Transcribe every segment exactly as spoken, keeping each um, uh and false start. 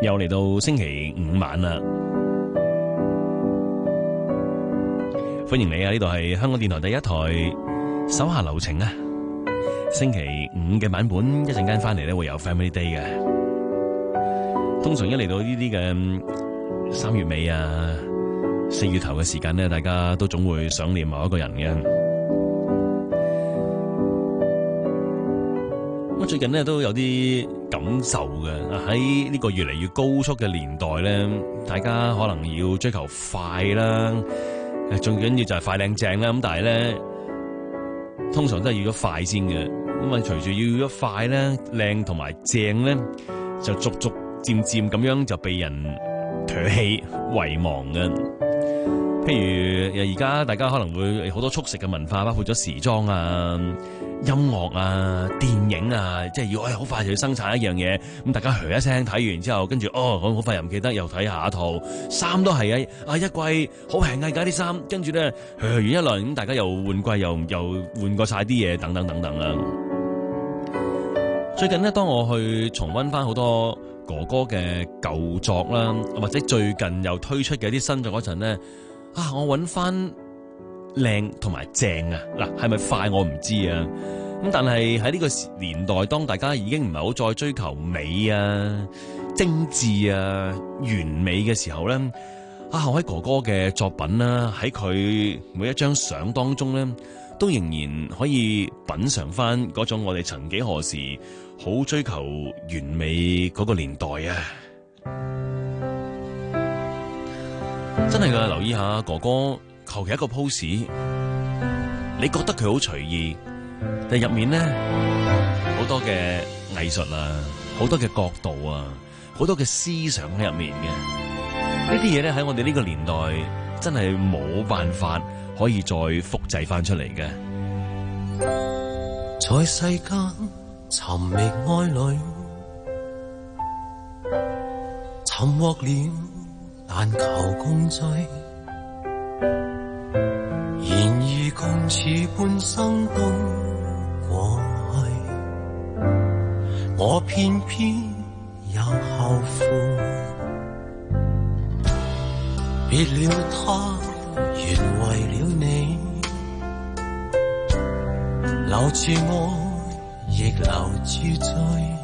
又嚟到星期五晚啦，歡迎你啊！呢度係香港電台第一台手下留情啊！星期五嘅版本一陣間翻嚟咧會有 Family Day 嘅。通常一嚟到呢啲嘅三月尾啊、四月頭嘅時間咧，大家都總會想念某一個人嘅。我最近咧都有啲感受嘅，喺呢個越嚟越高速嘅年代咧，大家可能要追求快啦，誒，最緊要就係快靚正啦。咁但係咧，通常都係要咗快先嘅。咁啊，隨住要咗快咧、靚同埋正咧，就逐逐漸漸咁樣就被人唾棄遺忘嘅。譬如而家大家可能會好多速食嘅文化，包括咗時裝啊、音樂啊、電影啊，即係要誒好快就要生產一樣嘢，咁大家噓一聲睇完之後，跟住哦好快又唔記得，又睇下一套。衫都係啊，啊一季好平啊，而家啲衫，跟住咧噓完一輪，咁大家又換季，又又換過晒啲嘢，等等等等啦。最近咧，當我去重溫翻好多哥哥嘅舊作啦，或者最近又推出嘅一啲新作嗰陣咧。啊！我揾翻靚同埋正啊！嗱，係咪快我唔知啊。咁但係喺呢個年代，當大家已經唔係好再追求美啊、精緻啊、完美嘅時候咧，啊！我喺哥哥嘅作品啦，喺佢每一張相當中咧，都仍然可以品嘗翻嗰種我哋曾幾何時好追求完美嗰個年代啊！真係噶，留意下哥哥求其一個 pose，你覺得佢好隨意，但入面咧好多嘅藝術啊，好多嘅角度啊，好多嘅思想喺入面嘅。呢啲嘢咧喺我哋呢個年代真係冇辦法可以再複製翻出嚟嘅。 在世間尋覓愛侶，尋獲了但求共聚，然而共此半生都過去，我偏偏又後悔。別了他，原為了你，留住我，亦留住罪。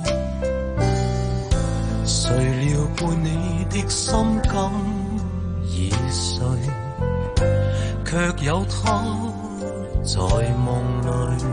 誰料伴你的心感已碎，卻有他在夢裏。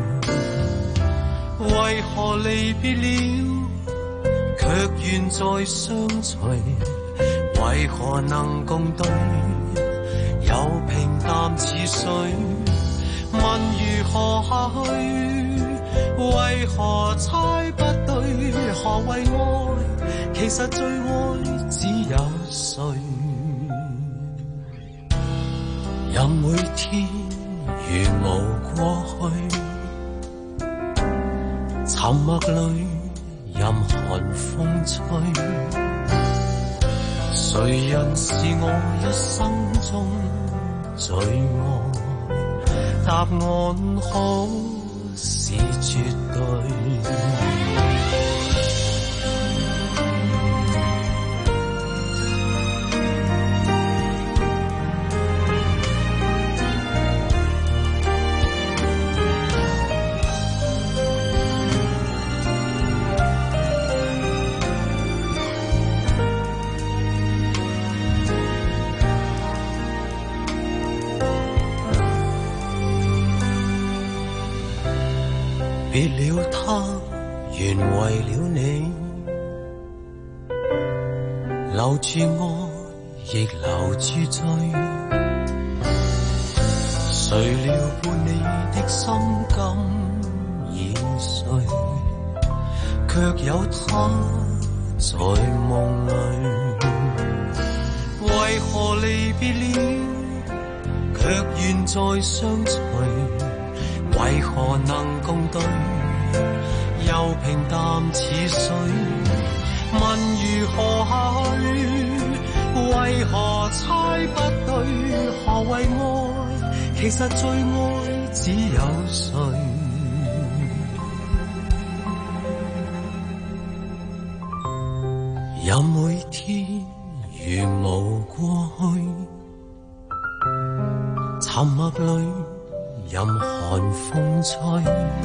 為何離別了，卻願再相隨？為何能共對，又平淡似水？問如何下去？為何猜不對？何為愛？其實最愛只有誰？任每天如無過去，沉默裏任寒風吹。誰人是我一生中最愛？答案好是絕對。別了他，原為了你，留住我，亦留住罪。誰料伴你的心感已碎，卻有他在夢裏。為何離別了，卻願再相隨？為何能共對，又平淡似水？問如何下去？為何猜不對？何為愛？其實最愛只有誰？ 任每天如無過去，沉默裏任寒風吹，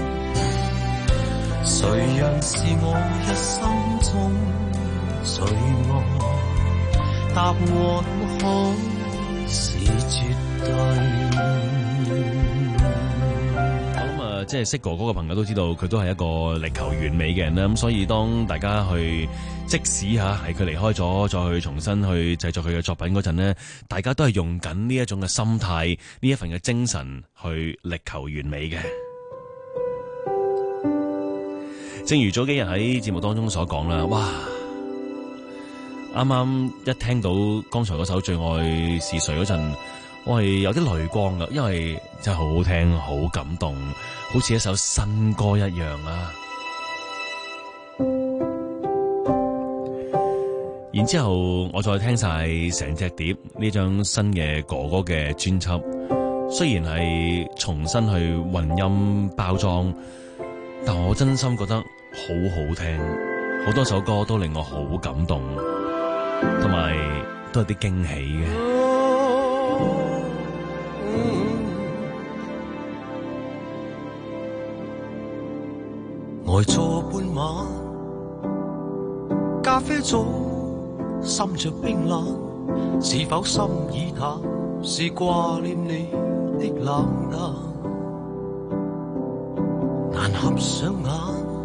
誰人是我一生中最愛？答案可是絕對。 即係識哥哥嘅朋友都知道，佢都係一個力求完美嘅人啦。咁所以當大家去，即使吓係佢離開咗，再去重新去製作佢嘅作品嗰陣呢，大家都係用緊呢一種嘅心態，呢一份嘅精神去力求完美嘅。正如早幾日喺節目當中所講啦，哇！啱啱一聽到剛才嗰首《最愛是誰》嗰陣，我係有啲淚光噶，因為真係好好聽，好感動，好似一首新歌一樣啊！然之後我再聽晒成隻碟呢張新嘅哥哥嘅專輯，雖然係重新去混音包裝，但我真心覺得好好聽，好多首歌都令我好感動，同埋都有啲驚喜嘅。 呆坐半晚，咖啡早，滲着冰冷，是否心已淡？是掛念你的冷淡，難合上眼，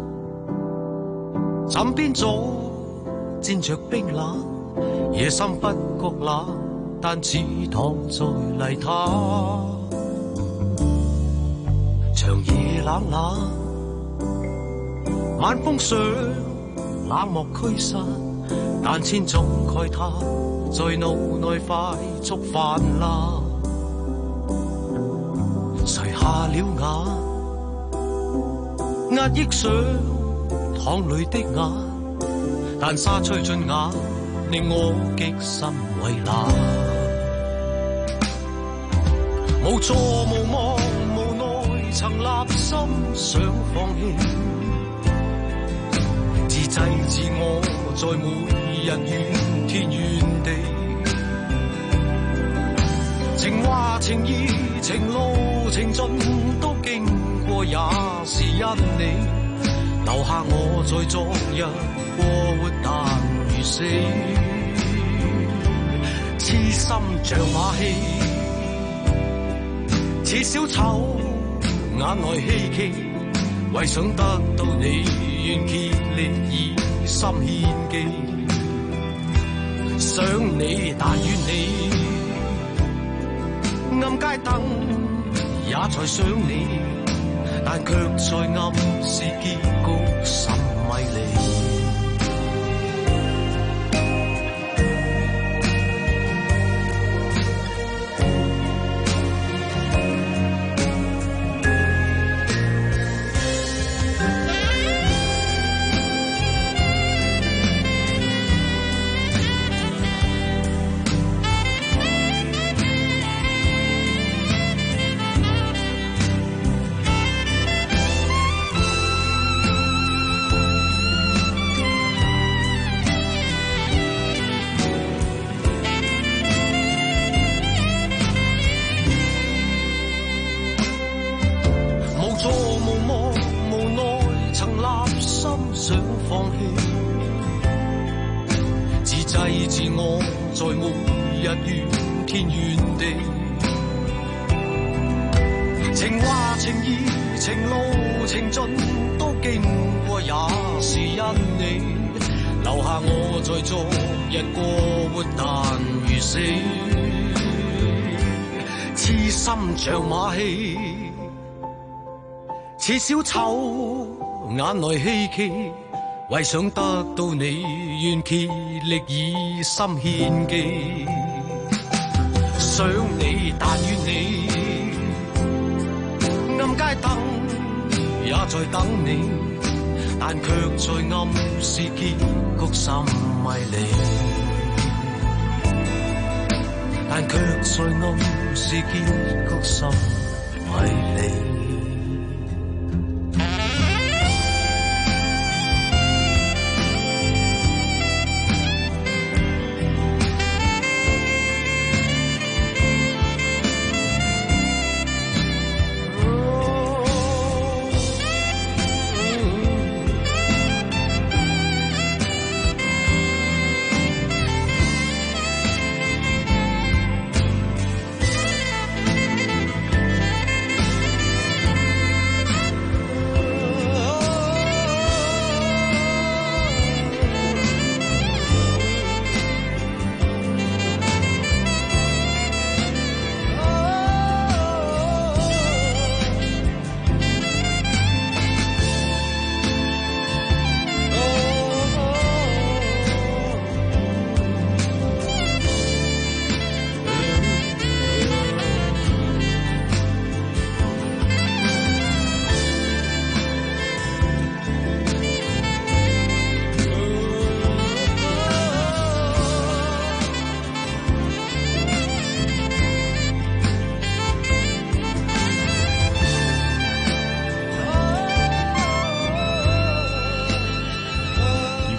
枕邊早沾着冰冷，夜深不覺冷，但似躺在泥灘，長夜冷冷。晚風上冷漠驅散，但千種慨嘆在腦內快速泛濫。垂下了眼，壓抑上淌淚的眼，但沙吹進眼，令我極心為難。無助無望無奈，曾立心想放棄。自制自我，在每日怨天怨地，情話情意情路情盡都經過，也是因你留下我在昨日過活但如死，痴心像馬戲，似小丑眼內希冀，為想得到你願竭力以心獻技，想你但願你，暗街燈也在想你，但卻在暗示結局甚迷離。像馬戲，似小丑眼內希冀，為想得到你願竭力以心獻技，想你但願你，暗街燈也在等你，但卻在暗示結局甚迷離，但卻在暗示結局甚迷離。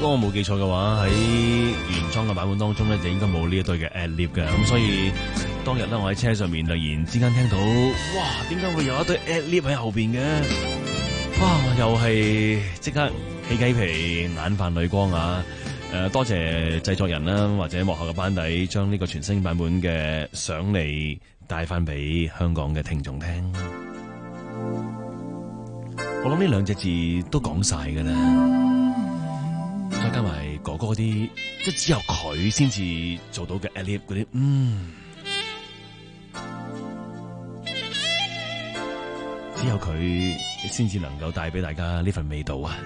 果我冇記錯嘅話，喺原裝嘅版本當中咧，就應該冇呢一對嘅 ad-lib 嘅。咁所以當日咧，我喺車上面突然之間聽到，哇！點解會有一對 ad-lib 喺後邊嘅？哇！又係即刻起雞皮，眼泛淚光啊！誒、呃，多謝製作人啦，或者幕後嘅班底，將呢個全新版本嘅想你帶翻俾香港嘅聽眾聽。我諗呢兩隻字都講晒㗎啦，再加埋哥哥嗰啲，即係只有佢先至做到嘅 ad-lib 嗰啲，嗯，只有佢先至能夠帶俾大家呢份味道啊！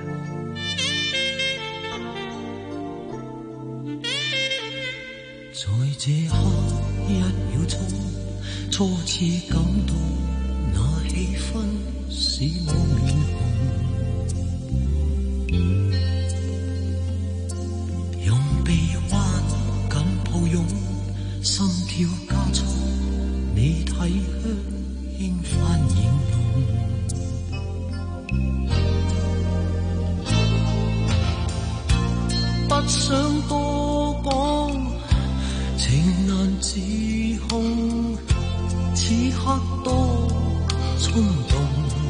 在這刻一秒鐘，初次感到那氣氛使我面紅，用臂彎緊抱擁，心跳加速，你體香輕泛形容，不想多講，情難自控，此刻多衝動，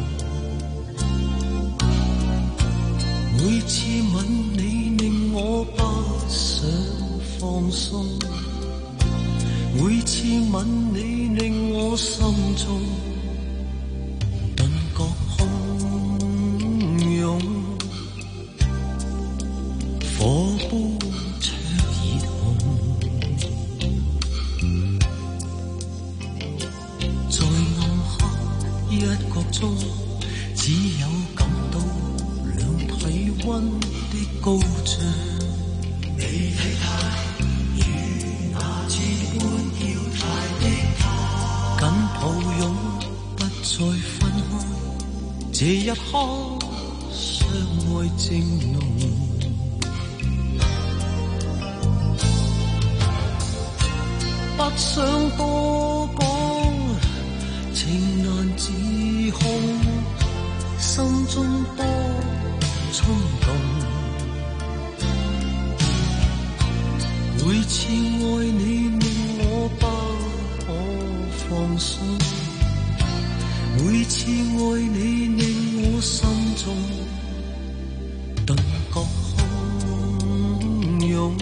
每次吻你令我不想放鬆，每次吻你令我心中頓覺洶湧，火般灼熱紅，在暗黑一角中，只有感到兩體溫的高漲。你體態如那次般搖擺的他，緊抱擁不再分開，這一刻相愛正濃。不想多講，情難自控，心中多衝動，每次愛你令我不可放鬆，每次愛你令我心中頓覺洶湧。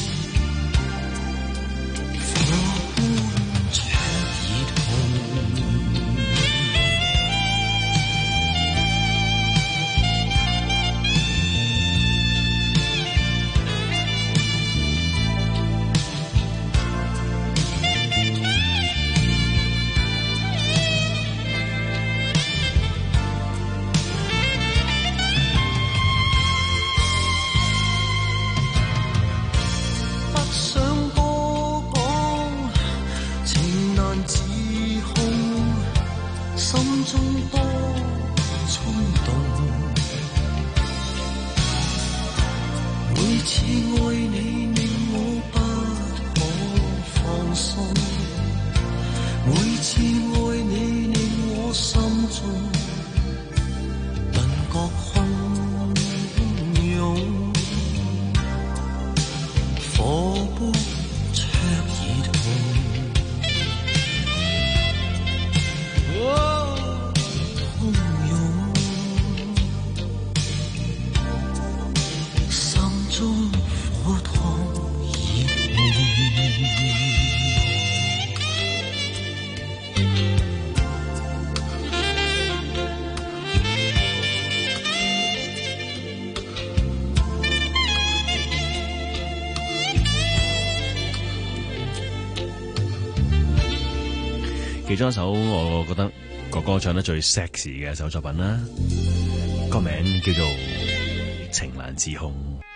其中一首我覺得哥哥唱得最 sexy 嘅一首作品啦，個名叫做《情難自控》。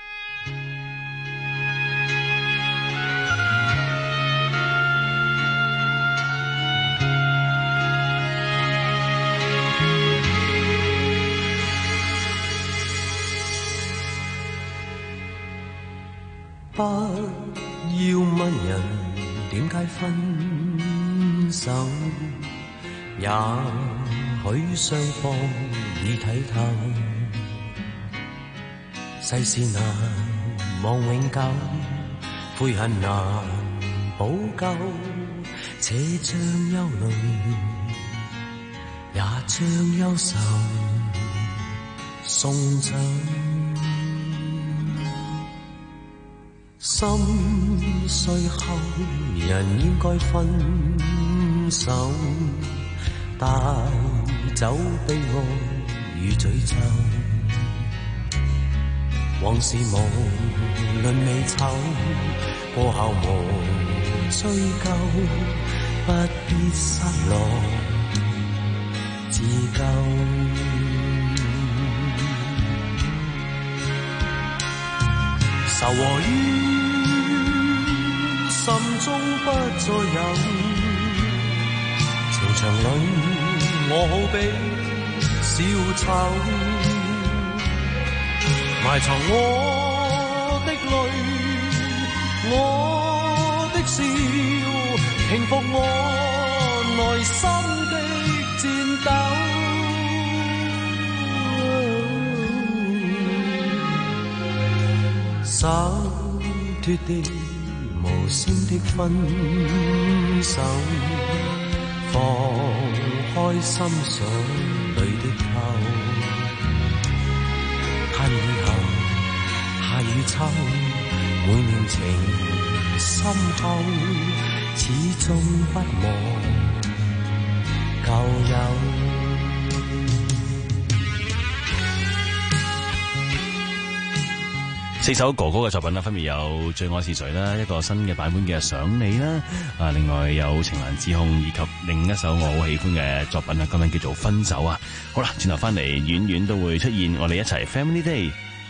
不要問人點解分手，也許雙方已睇透，世事難望永久，悔恨難補救，且將憂慮也將憂愁送走。心碎後人應該分手，帶走悲哀與詛咒，往事無論美醜，過後無追究，不必失落自救。愁和怨心中不再有，情場裏我好比小丑，埋藏我的淚，我的笑，平復我內心的戰鬥，手脫的無聲的分手，放開心水裏的扣，盼以後夏與秋，每念情深厚，始終不忘舊友。 四首哥哥嘅作品啦，分別有《最愛是誰》啦，一個新嘅版本嘅《想你》啦，啊，另外有《情難自控》以及另一首我好喜歡嘅作品啊，歌名叫做《分手》啊。好啦，轉頭翻嚟，遠遠都會出現，我哋一齊 Family Day。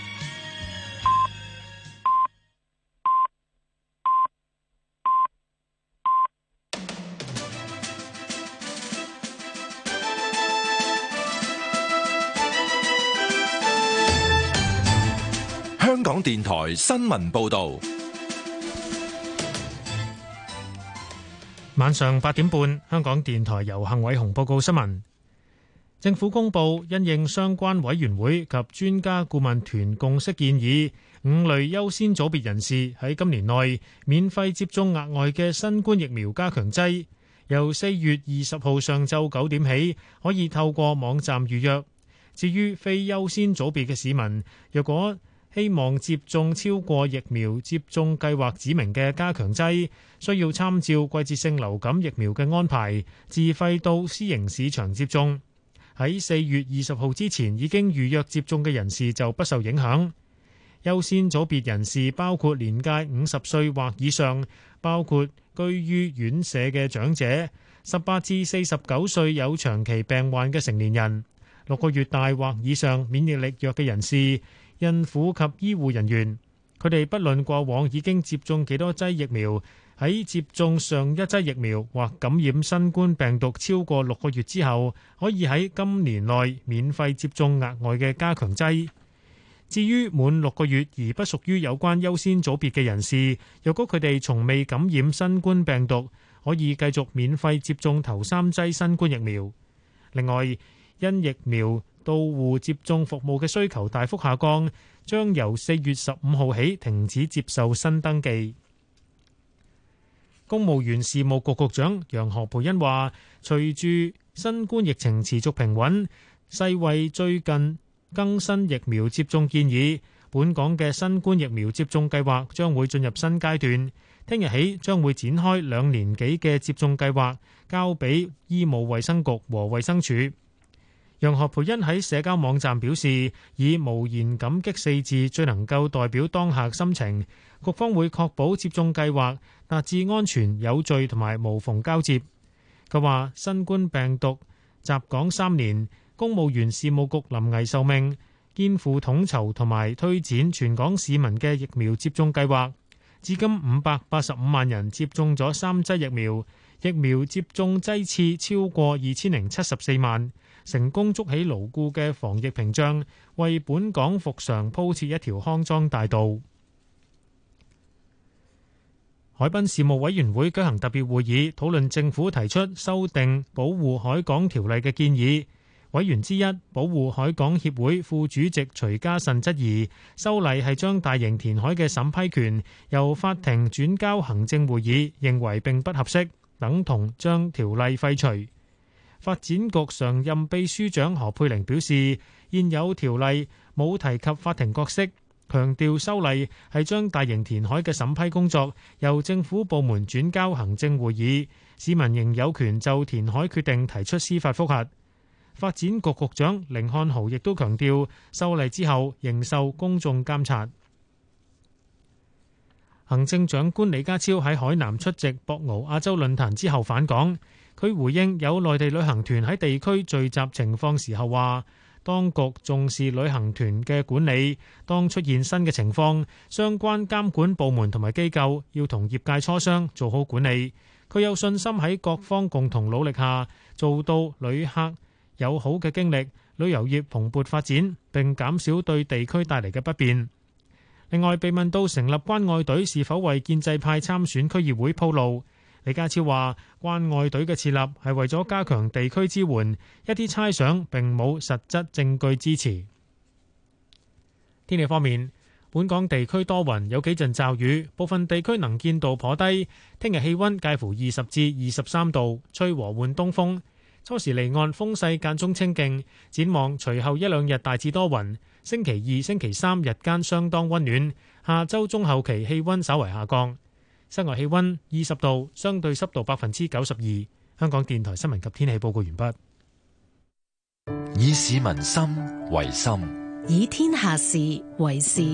香港電台新聞報道， 晚上八點半，香港電台由幸偉雄報告新聞。政府公布，因應相關委員會及專家顧問團共識建議，五類優先組別人士喺今年內免費接種額外嘅新冠疫苗加強劑，由四月二十號上晝九點起可以透過網站預約。至於非優先組別嘅市民，若果希望接種超過疫苗接種計劃指明嘅加強劑，需要參照季節性流感疫苗嘅安排，自費到私營市場接種。喺四月二十號之前已經預約接種嘅人士就不受影響。優先組別人士包括年屆五十歲或以上，包括居於院舍嘅長者，十八至四十九歲有長期病患嘅成年人，六個月大或以上免疫力弱嘅人士，孕婦及醫護人員，佢哋不論過往已經接種幾多劑疫苗，喺接種上一劑疫苗或感染新冠病毒超過六個月之後，可以喺今年內免費接種額外嘅加強劑。至於滿六個月而不屬於有關優先組別嘅人士，若果佢哋從未感染新冠病毒，可以繼續免費接種頭三劑新冠疫苗。另外，因疫苗到戶接種服務嘅需求大幅下降，將由四月十五號起停止接受新登記。公務員事務局局長楊何蓓茵話，隨住新冠疫情持續平穩，世衛最近更新疫苗接種建議，本港嘅新冠疫苗接種計劃將會進入新階段。聽日起將會展開兩年幾嘅接種計劃，交俾醫務衛生局和衛生署。楊何蓓茵喺社交網站表示，以無言感激四字最能夠代表當下心情，局方會確保接種計劃達至安全有序同埋無縫交接。佢話新冠病毒襲港三年，公務員事務局臨危受命，肩負統籌同埋推展全港市民嘅疫苗接種計劃，至今五百八十五萬人接種咗三劑疫苗，疫苗接種劑次超過二千零七十四萬，成功築起牢固嘅防疫屏障，為本港復常鋪設一條康莊大道。海濱事務委員會舉行特別會議，討論政府提出修訂保護海港條例嘅建議。 委員之一保護海港協會副主席徐家慎質疑，修例係將大型填海嘅審批權由法庭轉交行政會議，認為並不合適，等同將條例廢除。發展局常任秘書長何佩玲表示，現有條例冇提及法庭角色，強調修例係將大型填海嘅審批工作由政府部門轉交行政會議，市民仍有權就填海決定提出司法覆核。發展局局長甯漢豪亦都強調，修例之後仍受公眾監察。行政長官李家超喺海南出席博鰲亞洲論壇之後返港，佢回應有內地旅行團喺地區聚集情況時候話，當局重視旅行團嘅管理，當出現新嘅情況，相關監管部門同埋機構要同業界磋商，做好管理。佢有信心喺各方共同努力下，做到旅客有好嘅經歷，旅遊業蓬勃發展，並減少對地區帶嚟嘅不便。另外，被問到成立關愛隊是否為建制派參選區議會鋪路，李家超話：關愛隊嘅設立係為咗加強地區支援，一啲猜想並冇實質證據支持。天氣方面，本港地區多雲，有幾陣驟雨，部分地區能見度頗低。聽日氣溫介乎二十至二十三度，吹和緩東風。初時離岸風勢間中清勁，展望隨後一兩日大致多雲。星期二、星期三日間相當溫暖，下周中後期氣溫稍為下降。室外氣溫二十度，相對濕度百分之九十二。香港電台新聞及天氣報告完畢。 以市民心為心， 以天下事為事。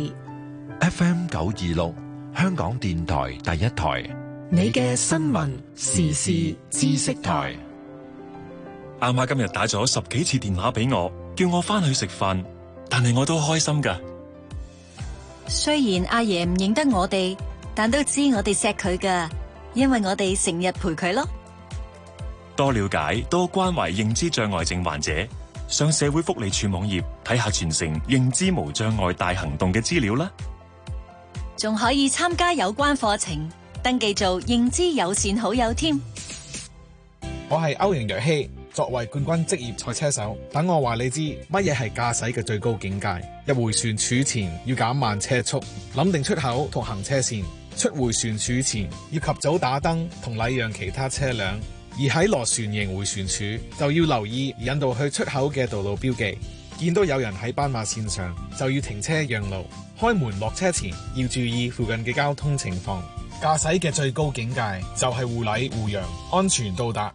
F M 九二六，香港電台第一台， 你嘅新聞時事知識台。 阿媽今日打咗十幾次電話俾我，叫我翻去食飯，但係我都開心噶。 雖然阿爺唔認得我哋，但都知我哋錫佢噶，因為我哋成日陪佢咯。 多了解、多關懷認知障礙症患者，上社會福利署網頁睇下全城認知無障礙大行動嘅資料啦。 仲可以參加有關課程，登記做認知友善好友添。 我係歐陽若希。作為冠軍職業賽車手，等我話你知乜嘢係駕駛嘅最高境界。入回旋處前要減慢車速，諗定出口同行車線。出回旋處前要及早打燈同禮讓其他車輛。而喺螺旋形回旋處就要留意引導去出口嘅道路標記。見到有人喺斑馬線上就要停車讓路。開門落車前要注意附近嘅交通情況。駕駛嘅最高境界就係互禮互讓，安全到達。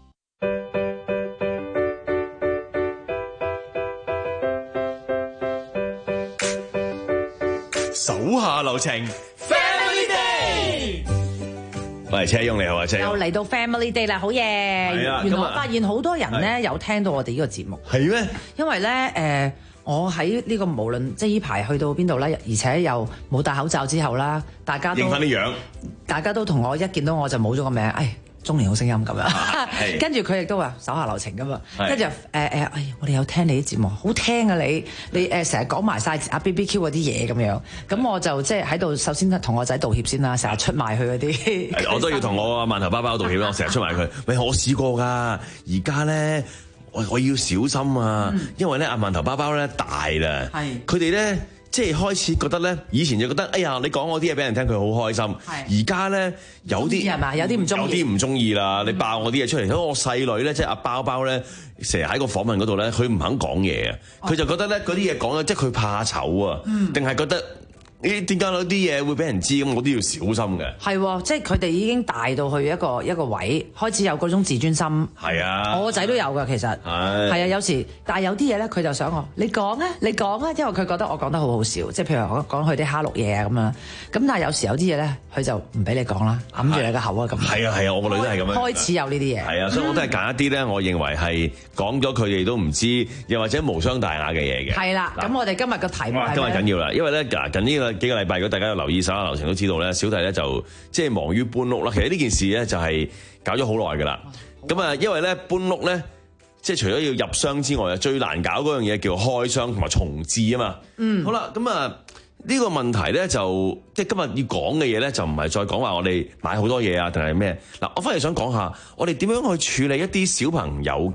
手下留情 ，Family Day。喂，車翁你好啊，車又嚟到 Family Day 啦，好嘢！原來我發現好多人咧有聽到我哋呢個節目， 係咩？ 因為咧誒、呃，我喺呢個無論即係呢排去到邊度咧，而且又冇戴口罩之後啦，大家都認翻啲樣， 大家都同我一見到我就冇咗個名，哎。中年好聲音咁樣，跟住佢亦都話手下留情咁嘛，跟住誒誒，哎，我哋有聽你啲節目，好聽啊你，你誒成日講埋晒阿 B B Q 嗰啲嘢咁樣，咁我就即係喺度首先同我仔道歉先啦，成日出賣佢嗰啲， 我都要同我啊饅頭包包道歉啦，我成日出賣佢，喂我試過㗎，而家咧我我要小心啊，嗯、因為咧阿饅頭包包咧大啦，佢哋咧。即係開始覺得咧，以前就覺得，哎呀，你講我啲嘢俾人聽，佢好開心。而家咧有啲係嘛，有啲唔中意， 有啲唔中意啦。你爆我啲嘢出嚟，咁我細女咧，即係阿包包咧，成日喺個訪問嗰度咧，佢唔肯講嘢啊。佢就覺得咧，嗰啲嘢講咧，即係佢怕醜啊，定係覺得？咦？點解有啲嘢會俾人知咁？我都要小心嘅。係， 即係佢哋已經大到去一個一個位，開始有嗰種自尊心。係啊，我個仔都有㗎，其實係係啊，有時，但係有啲嘢咧，佢就想我，你講啊，你講啊，因為佢覺得我講得好好笑，即係譬如我講佢啲蝦碌嘢啊咁樣。咁但係有時有啲嘢咧，佢就唔俾你講啦，揞住你個口啊咁。係啊係啊，我個女都係咁樣。開始有呢啲嘢。係啊，所以我都係揀一啲咧，我認為係講咗佢哋都唔知，又或者無傷大雅嘅嘢嘅。係啦，咁我哋今日個題目係今日緊要啦，因為咧近呢個幾個禮拜，如果大家有留意手下留情都知道咧，小弟咧就即係忙於搬屋啦。其實呢件事咧就係搞咗好耐㗎啦。咁啊，因為咧搬屋咧，即係除咗要入箱之外啊，最難搞嗰樣嘢叫開箱同埋重置啊嘛。嗯，好啦，咁啊呢個問題咧就即係今日要講嘅嘢咧，就唔係再講話我哋買好多嘢啊，定係咩？嗱，我反而想講下我哋點樣去處理一啲小朋友嘅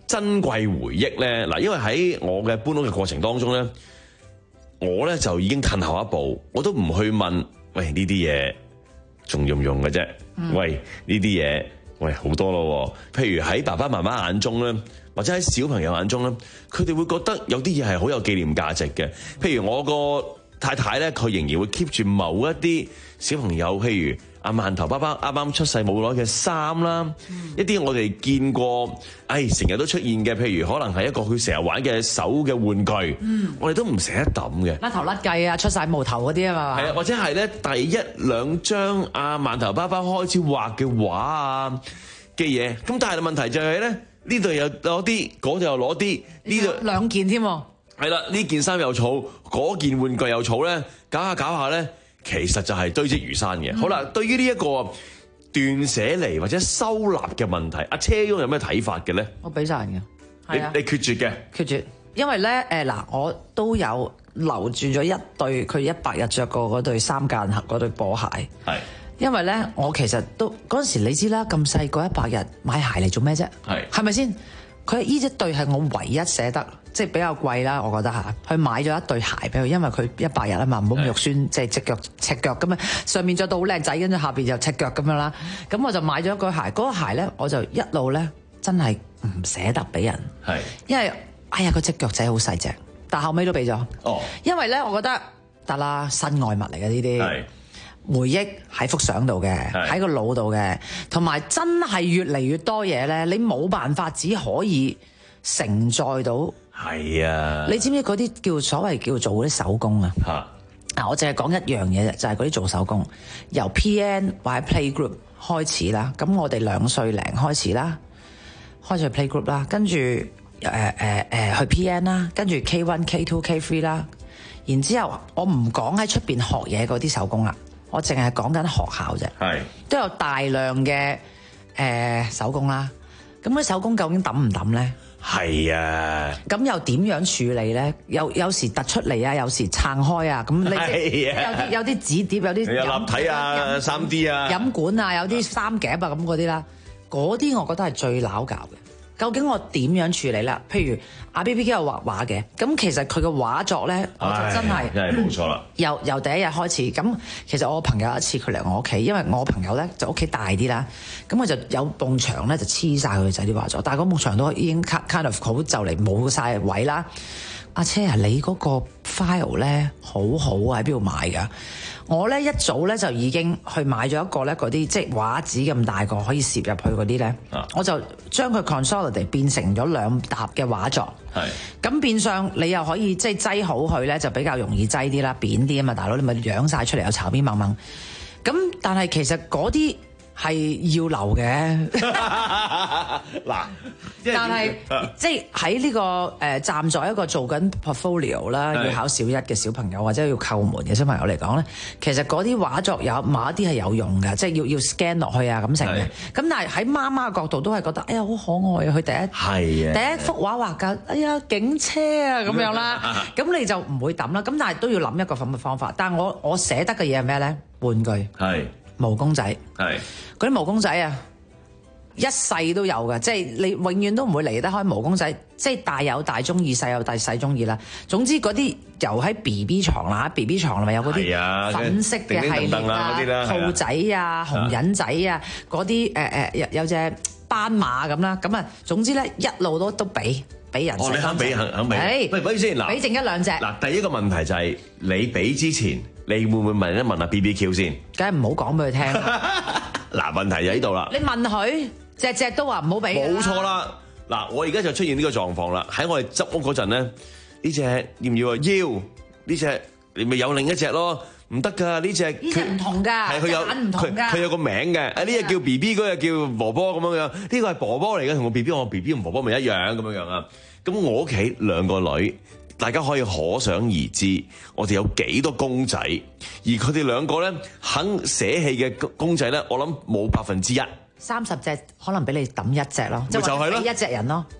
珍貴回憶咧？嗱，因為喺我嘅搬屋嘅過程當中咧，我咧就已經褪後一步，我都唔去問，喂，呢啲嘢仲用唔用嘅啫？嗯、喂，呢啲嘢喂好多咯。譬如喺爸爸媽媽眼中咧，或者喺小朋友眼中咧，佢哋會覺得有啲嘢係好有紀念價值嘅。譬如我個太太咧，佢仍然會 keep 住某一啲小朋友，譬如阿饅頭爸爸啱啱出世冇耐嘅衫啦，嗯、一啲我哋見過，唉成日都出現嘅，譬如可能係一個佢成日玩嘅手嘅玩具，嗯、我哋都唔捨得抌嘅。 甩頭甩計啊，出晒毛頭嗰啲啊嘛。係啊， 或者係咧第一兩張阿饅頭爸爸開始畫嘅畫啊嘅嘢，咁但係問題就係咧，呢度又攞啲，嗰度又攞啲，呢度兩件添。 係啦，呢件衫又儲，嗰件玩具又儲咧，搞下搞下咧，其實就係堆積如山嘅。嗯、好啦，對於呢一個斷捨離或者收納嘅問題，阿車翁有咩睇法嘅咧？ 我俾晒人嘅，係啊， 你決絕嘅， 決絕。因為咧，誒嗱，我都有留住咗一對佢一百日着過嗰對三間盒嗰對波鞋。係。因為咧，我其實都嗰陣時你知啦，咁細個一百日買鞋嚟做咩啫？係。係咪先？佢呢一對係我唯一捨得。即係比較貴啦，我覺得嚇。佢買咗一對鞋俾佢，因為佢一百日啊嘛，唔好咁肉酸，即係隻腳赤腳咁樣，上面着到好靚仔，跟住下邊就赤腳咁樣啦。咁我就買咗一個鞋，嗰、嗰個鞋咧我就一路咧真係唔捨得俾人，係因為哎呀個隻腳仔好細隻，但後尾都俾咗。哦，因為咧我覺得得啦，身外物嚟嘅呢啲。回憶喺幅相度嘅，喺個腦度嘅，同埋真係越嚟越多嘢咧，你冇辦法只可以承載到。係啊！你知唔知嗰啲叫所謂叫做嗰啲手工啊？嚇！嗱，我淨係講一樣嘢啫，就係嗰啲做手工，由 P N 或者 Playgroup 開始啦。咁我哋兩歲零開始啦，開始去 Playgroup 啦，跟住誒誒誒去 P N 啦，跟住 K 一、K 二、K 三啦。然之後我唔講喺出邊學嘢嗰啲手工啦，我淨係講緊學校啫。係都有大量嘅誒、呃、手工啦。咁啲手工究竟抌唔抌咧？係啊，咁又點樣處理咧？有有時突出嚟啊，有時撐開啊，咁你即有啲有啲紙碟，有啲有立體啊，三 D 啊， 飲管啊，有啲三夾啊咁嗰啲啦，嗰啲我覺得係最撈搞嘅。究竟我點樣處理啦？譬如阿 B B Q 有畫畫嘅，咁其實佢嘅畫作咧，我就真係真係冇錯啦。 由由第一日開始，咁其實我朋友有一次佢嚟我屋企，因為我朋友咧就屋企大啲啦，咁我就有埲牆咧就黐晒佢仔啲畫作，但係嗰埲牆都已經 kind of 好就嚟冇晒位啦。阿車啊，你嗰個 file 咧好好啊，喺邊度買㗎？我咧一早咧就已經去買咗一個咧嗰啲即係畫紙咁大個可以攝入去嗰啲咧，啊、我就將佢 consolidate 變成咗兩沓嘅畫作。係咁變相你又可以即係擠好佢咧，就比較容易擠啲啦，扁啲啊嘛，大佬你咪揚晒出嚟有巢邊掹掹。咁但係其實嗰啲係要留嘅。嗱，但係即係喺呢個誒、呃、站在一個做緊 portfolio 啦，要考小一嘅小朋友或者要叩門嘅小朋友嚟講咧，其實嗰啲畫作有某一啲係有用嘅，即係要要 scan 落去啊咁成嘅。咁但係喺媽媽嘅角度都係覺得，哎呀好可愛啊！佢第一係啊第一幅畫畫㗎，哎呀警車啊咁樣啦，咁你就唔會抌啦。咁但係都要諗一個咁嘅方法。但係我我捨得嘅嘢係咩咧？玩具係。毛公仔，係嗰啲毛公仔啊，一世都有嘅，即係你永遠都唔會離得開毛公仔，即係大有大中意，細有大細中意啦。總之嗰啲由喺 B B 床啦 ，B B 床咪有嗰啲粉色嘅系列啊，兔仔啊、紅人仔啊，嗰啲誒誒有有隻斑馬咁啦，咁啊，總之咧一路都都俾俾人。 哦，你肯俾肯肯俾？喂，咪先嗱， 俾剩一兩隻。 嗱，第一個問題就係你俾之前。你會唔會問一問阿 B B Q 先？ 梗係唔好講俾佢聽。 嗱，問題就喺度啦。 你問佢，隻隻都話唔好俾。 冇錯啦。嗱，我而家就出現呢個狀況啦。喺我哋執屋嗰陣咧，呢隻要唔要啊？要。呢隻你咪有另一隻咯。唔得㗎，呢隻呢隻唔同㗎， 係佢有唔同㗎。 佢有個名嘅。啊，呢隻叫 B B， 嗰隻叫婆婆咁樣樣。呢個係婆婆嚟嘅，同我 B B， 我 B B 同婆婆咪一樣咁樣樣啊。咁我屋企兩個女。大家可以可想而知，我哋有幾多公仔，而佢哋兩個咧肯捨棄嘅公仔咧，我諗冇百分之一。 三十隻可能俾你抌一隻咯，即係俾一隻人咯。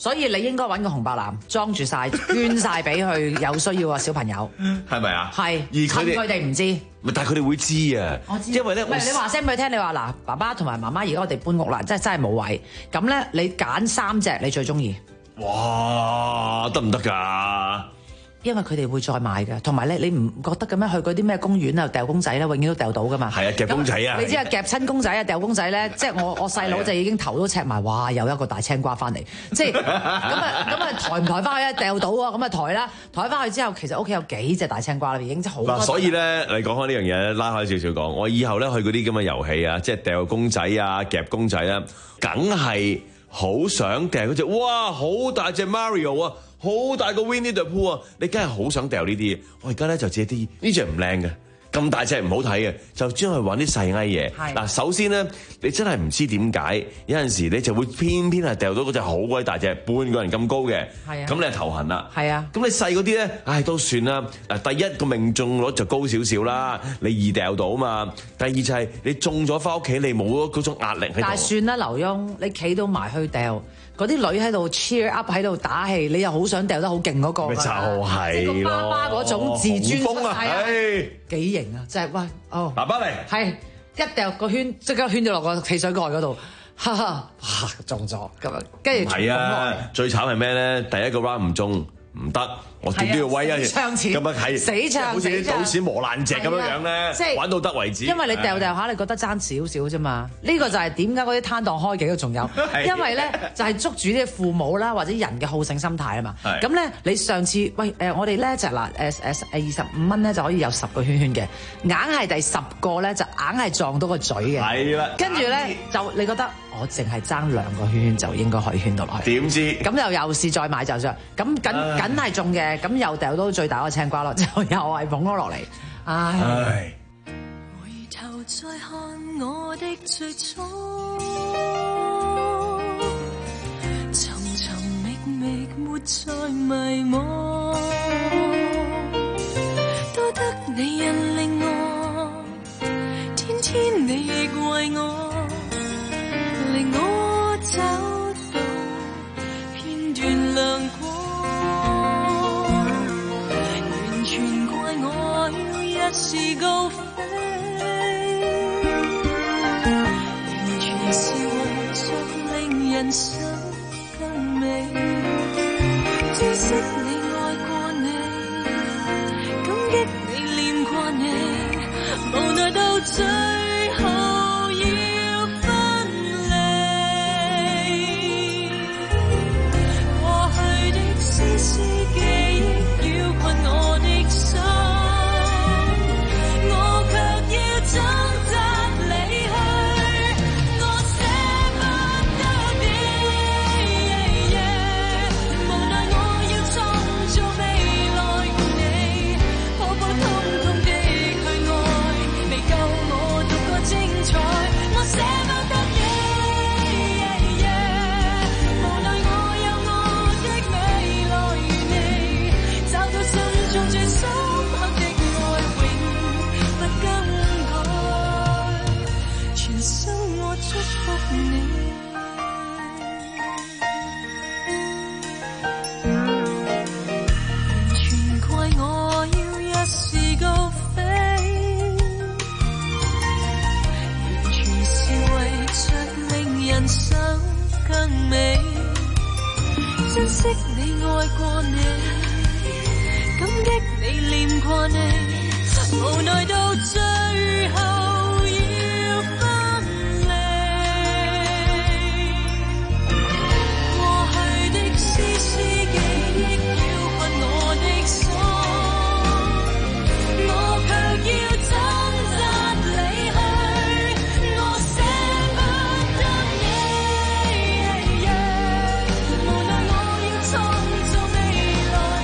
所以你應該揾個紅白藍裝住晒，捐晒俾佢有需要嘅小朋友， 係咪啊？ 係， 而佢哋佢哋唔知。 但係佢哋會知啊， 我知， 因為咧， 唔係你話聲俾佢聽，你話嗱，爸爸同埋媽媽而家我哋搬屋啦，真係真係冇位，咁咧你揀三隻你最中意。 哇，得唔得㗎？ 因為佢哋會再買嘅，同埋咧，你唔覺得咁樣去嗰啲咩公園啊，掉公仔咧，永遠都掉到噶嘛。 係啊，夾公仔啊！ 你知啊，夾親公仔啊，掉公仔咧，即係我我細佬就已經頭都赤埋，哇！有一個大青瓜翻嚟，即係咁啊咁啊，抬唔抬翻去啊？掉到啊，咁啊抬啦，抬翻去之後，其實屋企有幾隻大青瓜啦，已經即係好多。 嗱，所以咧，你講開呢樣嘢，拉開少少講，我以後咧去嗰啲咁嘅遊戲啊，即係掉公仔啊、夾公仔啊，梗係好想掉嗰隻，哇！好大隻 Mario 啊！好大個 Winnie the Pooh 啊！你梗係好想掉呢啲嘢。我而家咧就借啲呢隻唔靚嘅，咁大隻唔好睇嘅，就專去揾啲細埃嘢。嗱，首先咧，你真係唔知點解，有陣時你就會偏偏係掉到嗰隻好鬼大隻，半個人咁高嘅。係啊，咁你係頭痕啦。係啊，咁你細嗰啲咧，唉都算啦。嗱，第一個命中率就高少少啦，你易掉到嘛。第二就係你中咗翻屋企，你冇嗰種壓力喺度。 但係算啦，劉墉，你企到埋去掉。嗰啲女喺度 cheer up 喺度打氣，你又好想掉得好勁嗰個， 咪就係咯， 個爸爸嗰種自尊風啊，係幾型啊！即係喂，哦， 爸爸嚟， 係一掉個圈，即刻圈咗落個汽水蓋嗰度，哈哈，哇中咗咁啊！跟住係啊，最慘係咩咧？第一個 round 唔中，唔得。我點都要威啊！咁啊係死唱， 好似啲賭錢磨爛隻咁樣樣咧，即係玩到得為止。 因為你掉掉下，你覺得爭少少啫嘛。呢個就係點解嗰啲攤檔開幾個仲有？因為咧就係捉住啲父母啦，或者人嘅好勝心態啊嘛。咁咧你上次喂誒，我哋咧就嗱誒誒誒二十五蚊咧就可以有十個圈圈嘅，硬係第十個咧就硬係撞到個嘴嘅。係啦，跟住咧就你覺得我淨係爭兩個圈圈就應該可以圈到落去。 點知？咁又又是再買就上，咁緊緊係中嘅。咁又掉到最大個青瓜咯，就又係捧咗落嚟，唉！ 回頭再看我的最初，尋尋覓覓沒再迷惘，多得你引領我，天天你亦為我，令我找到片段亮光。一時高飛，完全是為着令人生更美。知識你愛過你，感激你念過你，無奈到最後要分離。過去的絲絲記憶繞困我的心。掙扎離去，我捨不得你，無奈我要創造未來與你，普普通通的去愛，未夠我獨個精彩，我捨不得你，無奈我有我的未來與你，找到心中最深刻的愛，永不更。生我祝福你，全怪我要一時高飛，完全是為着令人生更美。珍惜你愛過你，感激你念過你，無奈到最後。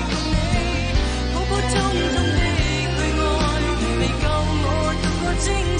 精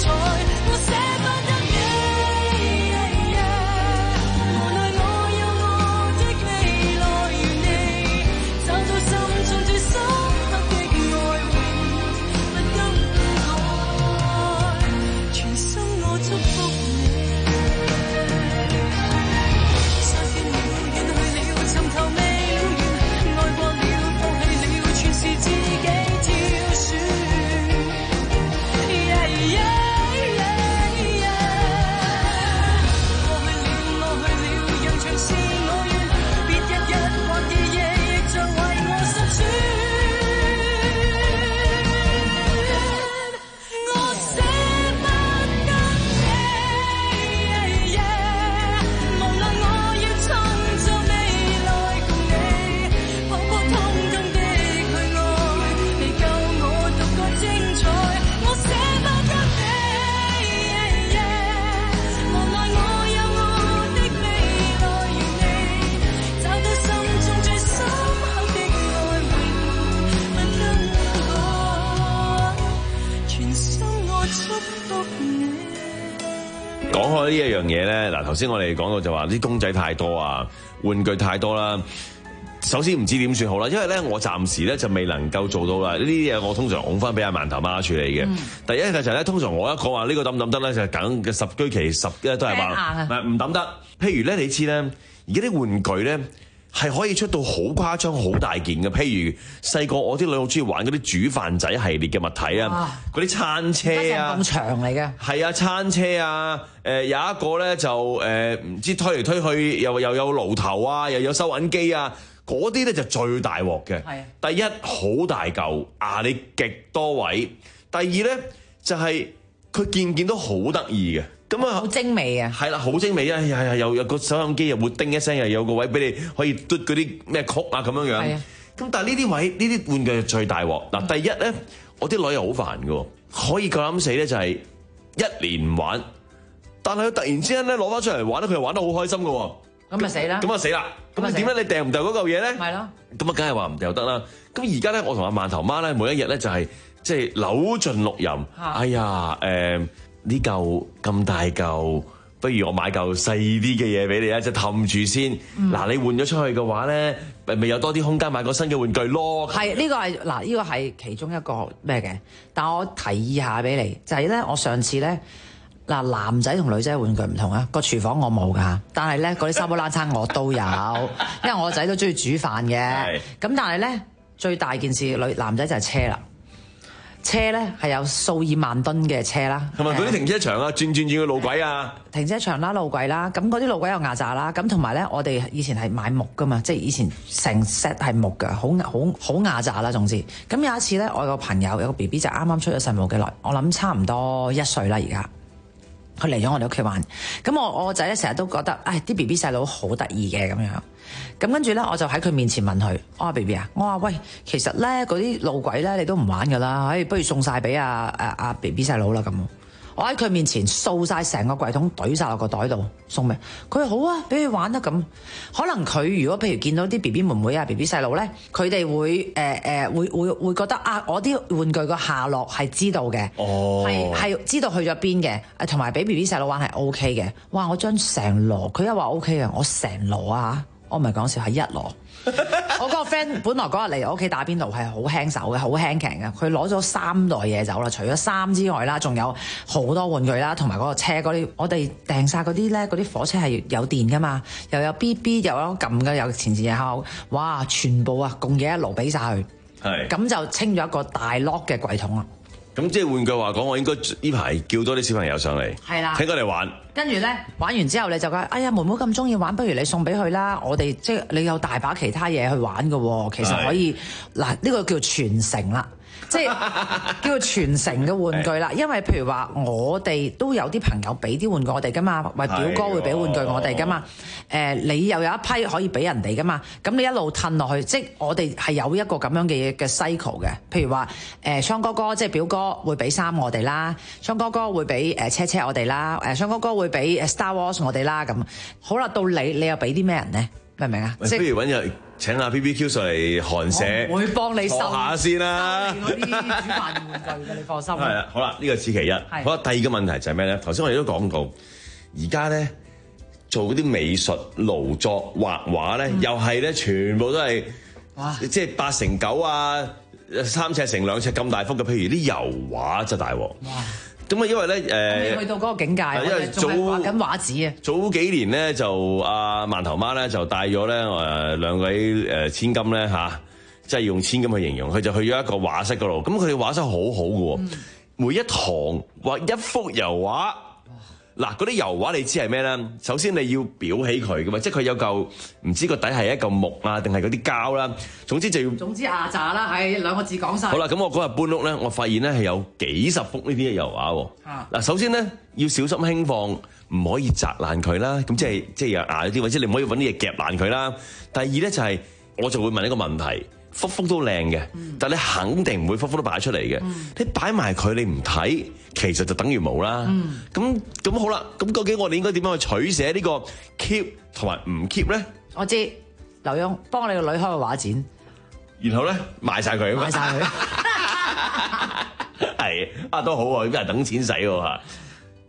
覺得呢一樣嘢咧，嗱頭先我哋講到就話啲公仔太多啊，玩具太多啦。首先唔知點算好啦，因為咧我暫時咧就未能夠做到啦。呢啲嘢我通常拱翻俾阿饅頭媽處理嘅。嗯、第一個就係咧，通常我一講話呢個抌唔抌得咧，就係梗嘅十居其十咧都係話唔係唔抌得。譬如咧，你知咧，而家啲玩具咧係可以出到好誇張、好大件嘅。譬如細個我啲女好中意玩嗰啲煮飯仔系列嘅物體啊，嗰啲餐車啊， 咁長嚟嘅。係啊，餐車啊，誒、呃、有一個咧就誒唔、呃、知推嚟推去，又又有爐頭啊，又有收銀機啊。嗰啲咧就最大鑊嘅。係第一好大嚿，牙你極多位。第二咧就係佢件件都好得意嘅，咁啊好精美啊。係啦，好精美啊！係係又有個收音機又會叮一聲，又有個位俾你可以嘟嗰啲咩曲啊咁樣樣。係啊。咁但係呢啲位呢啲玩具最大鑊。嗱，第一咧，我啲女又好煩嘅，可以夠膽死咧就係一年唔玩，但係佢突然之間咧攞翻出嚟玩咧，佢又玩得好開心嘅。 咁咪死啦！ 咁啊死啦！咁啊點解你掟唔掟嗰嚿嘢咧？係咯。咁啊，梗係話唔掟得啦。咁而家咧，我同阿饅頭媽咧，每一日咧就係即係扭盡六壬。哎呀，誒呢嚿咁大嚿，不如我買嚿細啲嘅嘢俾你啊，即係氹住先。嗱，你換咗出去嘅話咧，咪有多啲空間買個新嘅玩具咯。係呢個係嗱，呢個係其中一個咩嘅？但我提議下俾你，就係咧，我上次咧。嗱，男仔同女仔玩具唔同啊，個廚房我冇㗎，但係咧嗰啲沙煲罌罉我都有，因為我仔都中意煮飯嘅。咁但係咧最大件事女男仔就係車啦，車咧係有數以萬噸嘅車啦。係咪嗰啲停車場啊，轉轉轉嘅路軌啊？ 停車場啦，路軌啦，咁嗰啲路軌有壓榨啦，咁同埋咧我哋以前係買木㗎嘛，即係以前成 set 係木㗎，好好好壓榨啦，總之。咁有一次咧，我有個朋友有個 B B 就啱啱出咗世冇幾耐，我諗差唔多一歲啦而家。佢嚟咗我哋屋企玩，咁我我個仔咧成日都覺得，唉啲 B B 細佬好得意嘅咁樣，咁跟住咧我就喺佢面前問佢，我話 B B 啊，我話喂，其實咧嗰啲路軌咧你都唔玩噶啦，唉不如送晒俾阿阿阿 B B 細佬啦咁。我喺佢面前掃晒成個櫃桶，懟晒落個袋度送俾佢。好啊，俾佢玩得咁。可能佢如果譬如見到啲 B B 妹妹啊、B B 細路咧，佢哋會誒誒、呃、會會會覺得啊，我啲玩具個下落係知道嘅，係係、哦、知道去咗邊嘅，誒同埋俾 B B 細路玩係 O K 嘅。哇！我將成籮，佢一話 O K 啊，我成籮啊，我唔係講笑，係一籮。我嗰個 friend 本來嗰日嚟我屋企打邊爐係好輕手嘅，好輕騎嘅。佢攞咗三袋嘢走啦，除咗衫之外啦，仲有好多玩具啦，同埋嗰個車嗰啲，我哋訂晒嗰啲咧，嗰啲火車係有電噶嘛，又有 B B 又有撳嘅，有前前後後，哇！全部啊共嘢一爐俾晒佢，係咁就清咗一個大 lock 嘅櫃桶啦。 咁即係換句話講，我應該呢排叫多啲小朋友上嚟，係啦，請佢嚟玩。 跟住咧玩完之後，你就講：哎呀，妹妹咁中意玩，不如你送俾佢啦。我哋即係你有大把其他嘢去玩嘅喎，其實可以嗱，呢個叫傳承啦。即係叫做傳承嘅玩具啦，因為譬如話我哋都有啲朋友俾啲玩具我哋噶嘛，或表哥會俾玩具我哋噶嘛。誒、呃，你又有一批可以俾人哋噶嘛，咁你一路褪落去，即係我哋係有一個咁樣嘅嘅 cycle 嘅。譬如話誒，昌、呃、哥哥即係表哥會俾衫我哋啦，昌哥哥會俾誒車車我哋啦，誒昌哥哥會俾 Star Wars 我哋啦，咁好啦，到你你又俾啲咩人咧？明唔明啊？ 不如揾日請阿 B B Q 上嚟寒舍， 我會幫你收下先啦。 嗰啲煮飯玩具嘅，你放心。 係啊，好啦，呢個此其一。好啦，第二個問題就係咩咧？頭先我哋都講到，而家咧做嗰啲美術勞作畫畫咧，嗯、又係咧全部都係哇，即係八成九啊，三尺乘兩尺咁大幅嘅，譬如啲油畫就大鑊。哇！咁啊，因為咧誒， 未去到嗰個境界， 因為早畫緊畫紙啊。 早幾年咧就阿饅頭媽咧就帶咗咧誒兩位誒千金咧嚇，即係用千金去形容，佢就去咗一個畫室嗰度。咁佢哋畫室好好嘅喎，嗯、每一堂畫一幅油畫。嗱，嗰啲油畫你知係咩咧？首先你要裱起佢嘅嘛，即係佢有嚿唔知個底係一嚿木啊，定係嗰啲膠啦。總之就要總之壓榨啦，係兩個字講晒。好啦，咁我嗰日搬屋咧，我發現咧係有幾十幅呢啲油畫喎。嗱、啊，首先咧要小心輕放，唔可以砸爛佢啦。咁即係即係有壓啲，或者你唔可以揾啲嘢夾爛佢啦。第二咧就係、是、我就會問一個問題。幅幅都靚嘅，但係你肯定唔會幅幅都擺出嚟嘅。嗯、你擺埋佢，你唔睇，其實就等於冇啦。咁咁、嗯、好啦，咁究竟我哋應該點樣去取捨呢個 keep 同埋唔 keep 咧？我知，劉墉幫你個女開個畫展，然後咧賣晒佢，賣晒佢，係啊都好喎，有人等錢使喎嚇。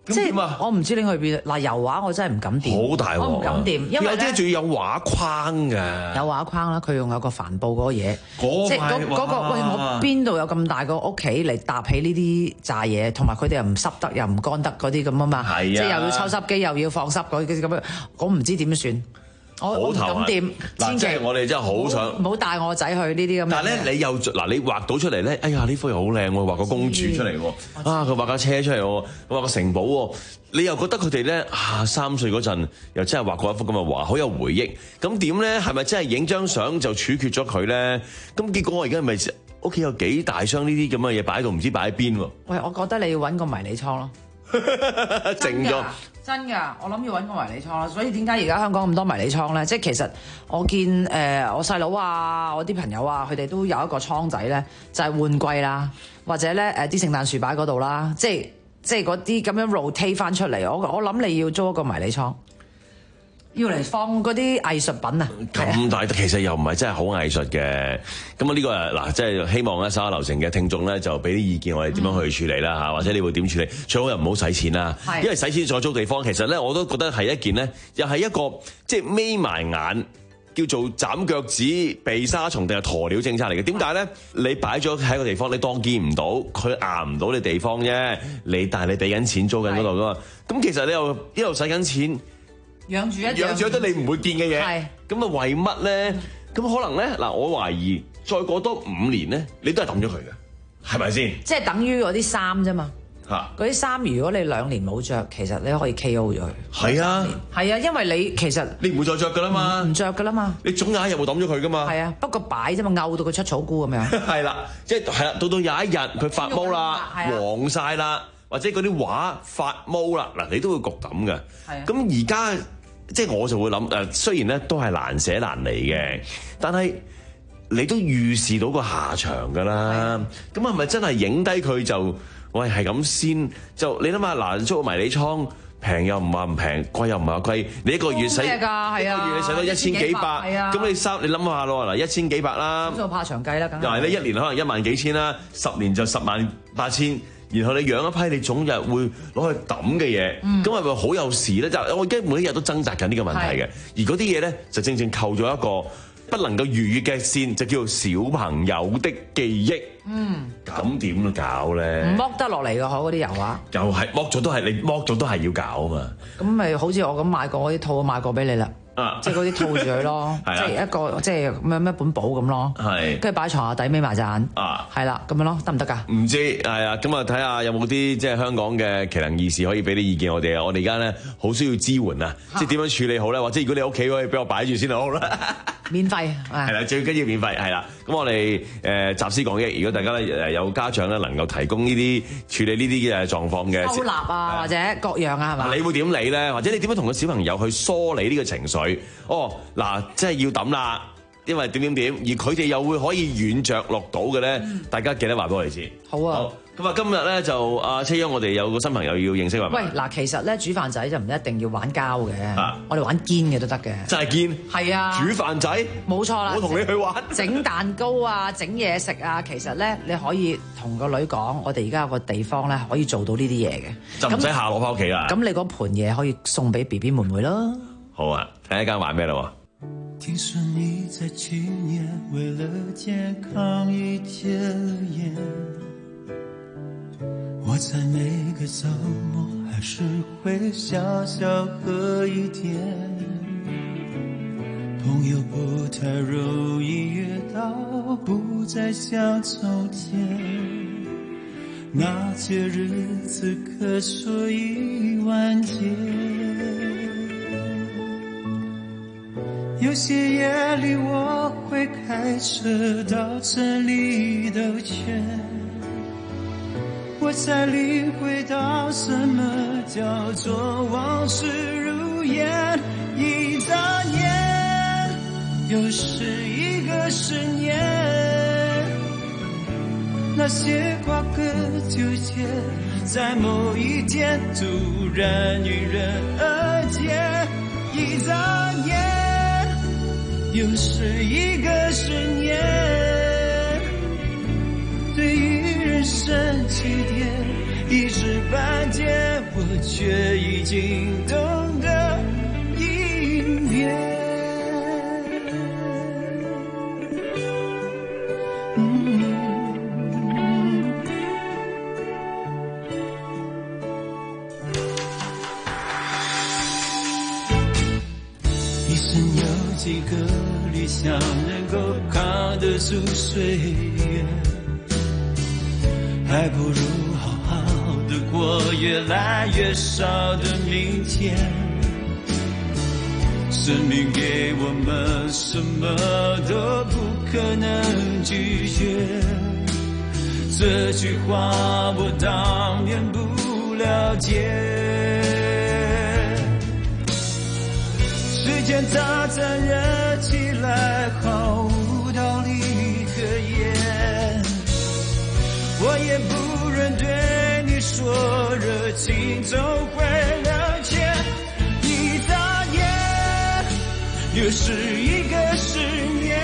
即係我唔知拎去邊。嗱，油畫我真係唔敢掂， 好大鑊， 我唔敢掂，因為有啲仲要有畫框㗎， 有畫框啦，佢用有個帆布嗰個嘢， 即係嗰嗰個喂，我邊度有咁大個屋企嚟搭起呢啲炸嘢，同埋佢哋又唔濕得又唔乾得嗰啲咁啊嘛，即係又要抽濕機又要放濕嗰啲咁樣，我唔知點算。我我唔敢掂， 嗱，即係我哋真係好想， 唔好帶我仔去呢啲咁嘅。 但係咧，你又嗱，你畫到出嚟咧，哎呀，呢幅又好靚喎，畫個公主出嚟喎，啊，佢畫架車出嚟喎，佢畫個城堡喎，你又覺得佢哋咧啊三歲嗰陣又真係畫過一幅咁嘅畫，好有回憶。咁點咧？係咪真係影張相就處決咗佢咧？咁結果我而家係咪屋企有幾大箱呢啲咁嘅嘢擺喺度，唔知擺喺邊喎？ 喂，我覺得你要揾個迷你倉咯， 靜咗。 真㗎，我諗要揾個迷你倉啦，所以點解而家香港咁多迷你倉咧？即係其實我見誒、呃、我細佬啊，我啲朋友啊，佢哋都有一個倉仔咧，就係、是、換季啦，或者咧誒啲聖誕樹擺嗰度啦，即係即係嗰啲咁樣 rotate 翻出嚟。我我諗你要租一個迷你倉，要嚟放嗰啲藝術品啊！ 咁大其實又唔係真係好藝術嘅。咁啊呢個嗱，即係希望咧稍後流程嘅聽眾咧就俾啲意見我哋點樣去處理啦嚇，或者你會點處理？最好又唔好使錢啦，因為使錢再租地方，其實咧我都覺得係一件咧，又係一個即係眯埋眼叫做斬腳趾避沙蟲定係鴕鳥政策嚟嘅。點解咧？你擺咗喺個地方，你當見唔到，佢硬唔到你地方啫。你但係你俾緊錢租緊嗰度噶嘛？咁其實你又一路使緊錢。 養住一養住一啲你唔會見嘅嘢，咁啊為乜咧？咁可能咧嗱，我懷疑再過多五年咧，你都係抌咗佢嘅，係咪先？ 即係等於嗰啲衫啫嘛。 嚇！ 嗰啲衫如果你兩年冇着，其實你可以 K O 咗佢。 係啊， 係啊，因為你其實你唔會再着噶啦嘛， 唔着噶啦嘛， 你總有一日會抌咗佢噶嘛。 係啊，不過擺啫嘛，漚到佢出草菇咁樣。 係啦，即係係啦，到到有一日佢發毛啦，黃晒啦，或者嗰啲畫發毛啦，嗱你都會焗抌嘅。係啊。咁而家。即係我就會諗誒，雖然咧都係難捨難離嘅，但係你都預示到個下場㗎啦。咁係咪真係影低佢就喂係咁先？就你諗下嗱，租個迷你倉平又唔話唔平，貴又唔話貴。你一個月使一個月你使到一千幾百，咁你三你諗下咯嗱，一千幾百啦。咁就怕長計啦，梗係。 嗱，你一年可能一萬幾千啦，十年就十萬八千。然後你養一批你總日會攞去抌嘅嘢，咁係咪好有時咧？就我而家每一日都掙扎緊呢個問題嘅，而嗰啲嘢咧就正正扣咗一個不能夠逾越嘅線，就叫做小朋友的記憶。嗯，咁點搞咧？ 唔剝得落嚟嘅嗬，嗰啲油畫。 又係剝咗都係你剝咗都係要搞啊嘛。咁咪好似我咁買過嗰啲套，我買過俾你啦。 啊！ 即係嗰啲套住佢咯，即係一個即係咩咩本簿咁咯，跟住擺喺床下底眯埋隻眼，係啦咁樣咯，得唔得㗎？ 唔知係啊，咁啊睇下有冇啲即係香港嘅奇能異士可以俾啲意見我哋啊！我哋而家咧好需要支援啊，即係點樣處理好咧？或者如果你屋企可以俾我擺住先好啦， 免費係啦， 最緊要免費係啦。咁我哋誒集思廣益，如果大家咧誒有家長咧能夠提供呢啲處理呢啲嘅狀況嘅收納啊，或者各樣啊，係嘛？ 你會點理咧？或者你點樣同個小朋友去梳理呢個情緒？哦，嗱，即係要抌啦，因為點點點，而佢哋又會可以軟着陸到嘅咧，嗯、大家記得話俾我哋知。 好啊。 好咁啊，今日咧就阿車央，我哋有個新朋友要認識係咪？ 喂，嗱，其實咧煮飯仔就唔一定要玩膠嘅，啊、我哋玩堅嘅都得嘅。 真係堅？係啊。煮飯仔？冇錯啦。我同你去玩。 整蛋糕啊，整嘢食啊，其實咧你可以同個女講，我哋而家有個地方咧可以做到呢啲嘢嘅， 就唔使下攞翻屋企啦。 咁你嗰盤嘢可以送俾 B B 妹妹咯。 好啊，睇一間玩咩啦？ 聽說你在去年為了健康已戒了煙，我在每個週末還是會小小喝一點，朋友不太容易約到，不再像從前，那些日子可說已完結，有些夜裏我會開車到城裡兜圈，我才領會到什麼叫做往事如煙，一眨眼又是一個十年，那些瓜葛糾結在某一天突然迎刃而解，一眨眼又是一個十年，對於人生起點一知半解。 我卻已經懂得應變。一生有幾個理想能夠扛得住歲月，還不如好好的過越來越少的明天。生命給我們什麼都不可能拒絕，這句話我當年不了解。時間它殘忍起來毫無道理可言，我也不忍對你說熱情總會了解。一眨眼又是一個十年，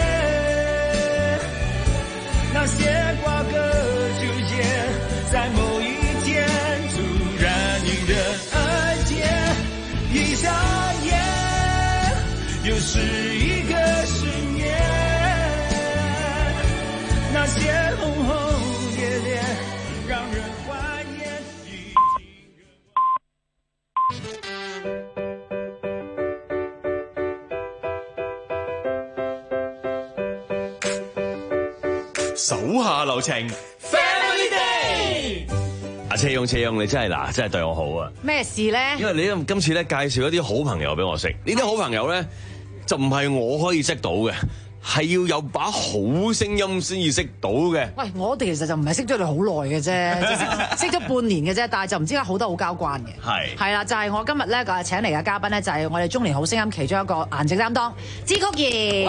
那些瓜葛糾結在某一天突然迎刃而解。一眨眼又是一個十年，那些轟轟烈烈讓人懷念，已經手下留情 Family Day。阿車勇車勇，你真係嗱，真係對我好啊！ 咩事咧？ 因為你今次咧介紹一啲好朋友俾我識，呢啲好朋友咧就唔係我可以識到嘅，係要有把好聲音先至識到嘅。 喂，我哋其實就唔係識咗你好耐嘅啫，識咗半年嘅啫，但係就唔知點解好得好交關嘅。係係啦，就係、是、我今日咧個請嚟嘅嘉賓咧，就係我哋中年好聲音其中一個顏值擔當支嚳儀。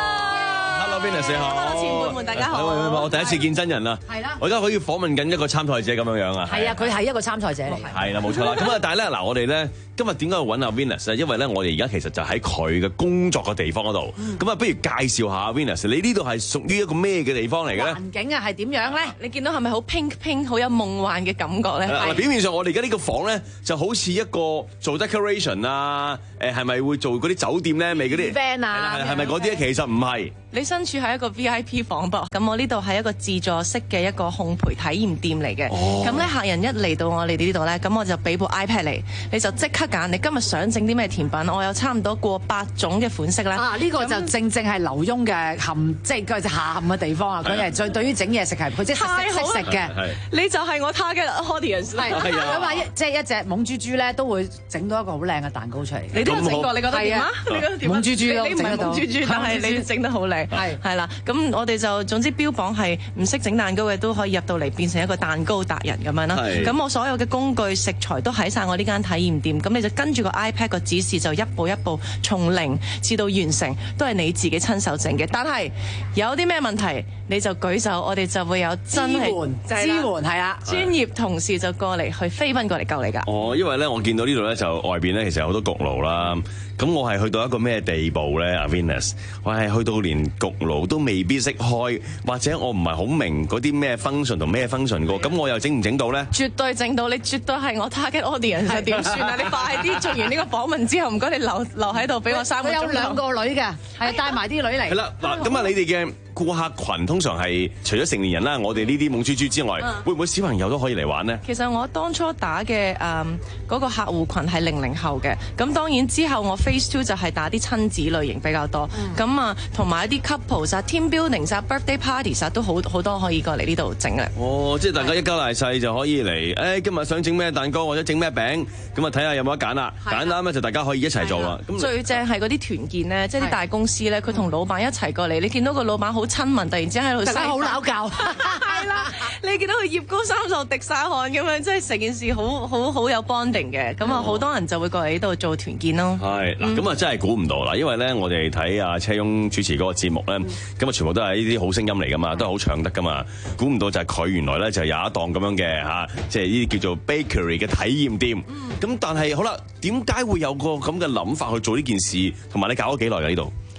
Hello，Venus 你好。 Hello，前輩們大家好。 我第一次見真人啦。 係啦。 我而家可以訪問緊一個參賽者咁樣樣啊。 係啊，佢係一個參賽者嚟。 係啦，冇錯啦。咁啊，但係咧嗱，我哋咧今日點解要揾阿 Venus 咧？因為咧，我哋而家其實就喺佢嘅工作嘅地方嗰度。咁啊、嗯，不如介紹下 Venus，你呢度係屬於一個咩嘅地方嚟嘅咧？ 環境啊，係點樣咧？ 你見到係咪好 pink pink， 好有夢幻嘅感覺咧？ 嗱，表面上我哋而家呢個房咧，就好似一個做 decoration 啊，誒係咪會做嗰啲酒店咧？咪嗰啲 event 啊？ 係咪嗰啲咧？其實唔係。 你身處係一個 V I P 房噃，咁我呢度係一個自助式嘅一個烘焙體驗店嚟嘅。咁咧、哦、客人一嚟到我哋呢度咧，咁我就俾部 iPad 嚟，你就即刻揀你今日想整啲咩甜品。我有差唔多過百種嘅款式啦。 啊，呢、呢個就正正係劉墉嘅含，即係佢下含嘅地方啊！佢係最對於整嘢食係佢即係識識食嘅。 你就係我 target audience。係佢話一即係一隻懵豬豬咧，都會整到一個好靚嘅蛋糕出嚟。 你都有整過，你覺得點啊？你覺得點？懵豬豬，你唔係懵豬豬，但係你整得好靚。係係啦，咁我哋就總之標榜係唔識整蛋糕嘅都可以入到嚟變成一個蛋糕達人咁樣啦。咁我所有嘅工具食材都喺晒我呢間體驗店，咁你就跟住個 iPad 個指示就一步一步從零至到完成，都係你自己親手整嘅。但係有啲咩問題你就舉手，我哋就會有真係支援係啊， 專業同事就過嚟去飛奔過嚟救你㗎。 哦，因為咧我見到呢度咧就外邊咧其實有好多焗爐啦。咁我係去到一個咩地步咧？阿 Venus， 我係去到連焗爐都未必識開，或者我唔係好明嗰啲咩 function 同咩 function 個，咁我又整唔整到咧？ 絕對整到，你絕對係我 target audience，點算啊？你快啲做完呢個訪問之後，唔該你留留喺度俾我三個鐘。 佢有兩個女嘅，係帶埋啲女嚟。 係啦，嗱，咁啊，你哋嘅顧客群通常係除咗成年人啦，我哋呢啲懵豬豬之外，嗯、會唔會小朋友都可以嚟玩呢？ 其實我當初打嘅誒嗰個客戶群係零零後嘅，咁當然之後我 Phase Two 就係打啲親子類型比較多，咁、嗯、啊同埋一啲 couple 啊、team building 啊、birthday parties 啊都好好多可以過嚟呢度整嘅。 哦，即係大家一家大細就可以嚟，誒、哎、今日想整咩蛋糕或者整咩餅，咁啊睇下有冇得揀啦，揀啱咧就大家可以一齊做啦。咁最正係嗰啲團建咧，即係啲大公司咧，佢同老闆一齊過嚟，你見到個老闆好親民，突然之間喺度，大家好鬧交，係啦，你見到佢腋高三十滴晒汗咁樣，即係成件事好好好有 bonding 嘅，咁啊好多人就會過嚟呢度做團建咯。 係嗱，咁啊真係估唔到啦，因為咧我哋睇阿車翁主持嗰個節目咧，咁啊全部都係呢啲好聲音嚟噶嘛，都係好唱得噶嘛，估唔到就係佢原來咧就有一檔咁樣嘅嚇，即係呢啲叫做 bakery 嘅體驗店。咁但係好啦，點解會有個咁嘅諗法去做呢件事？同埋你搞咗幾耐㗎呢度？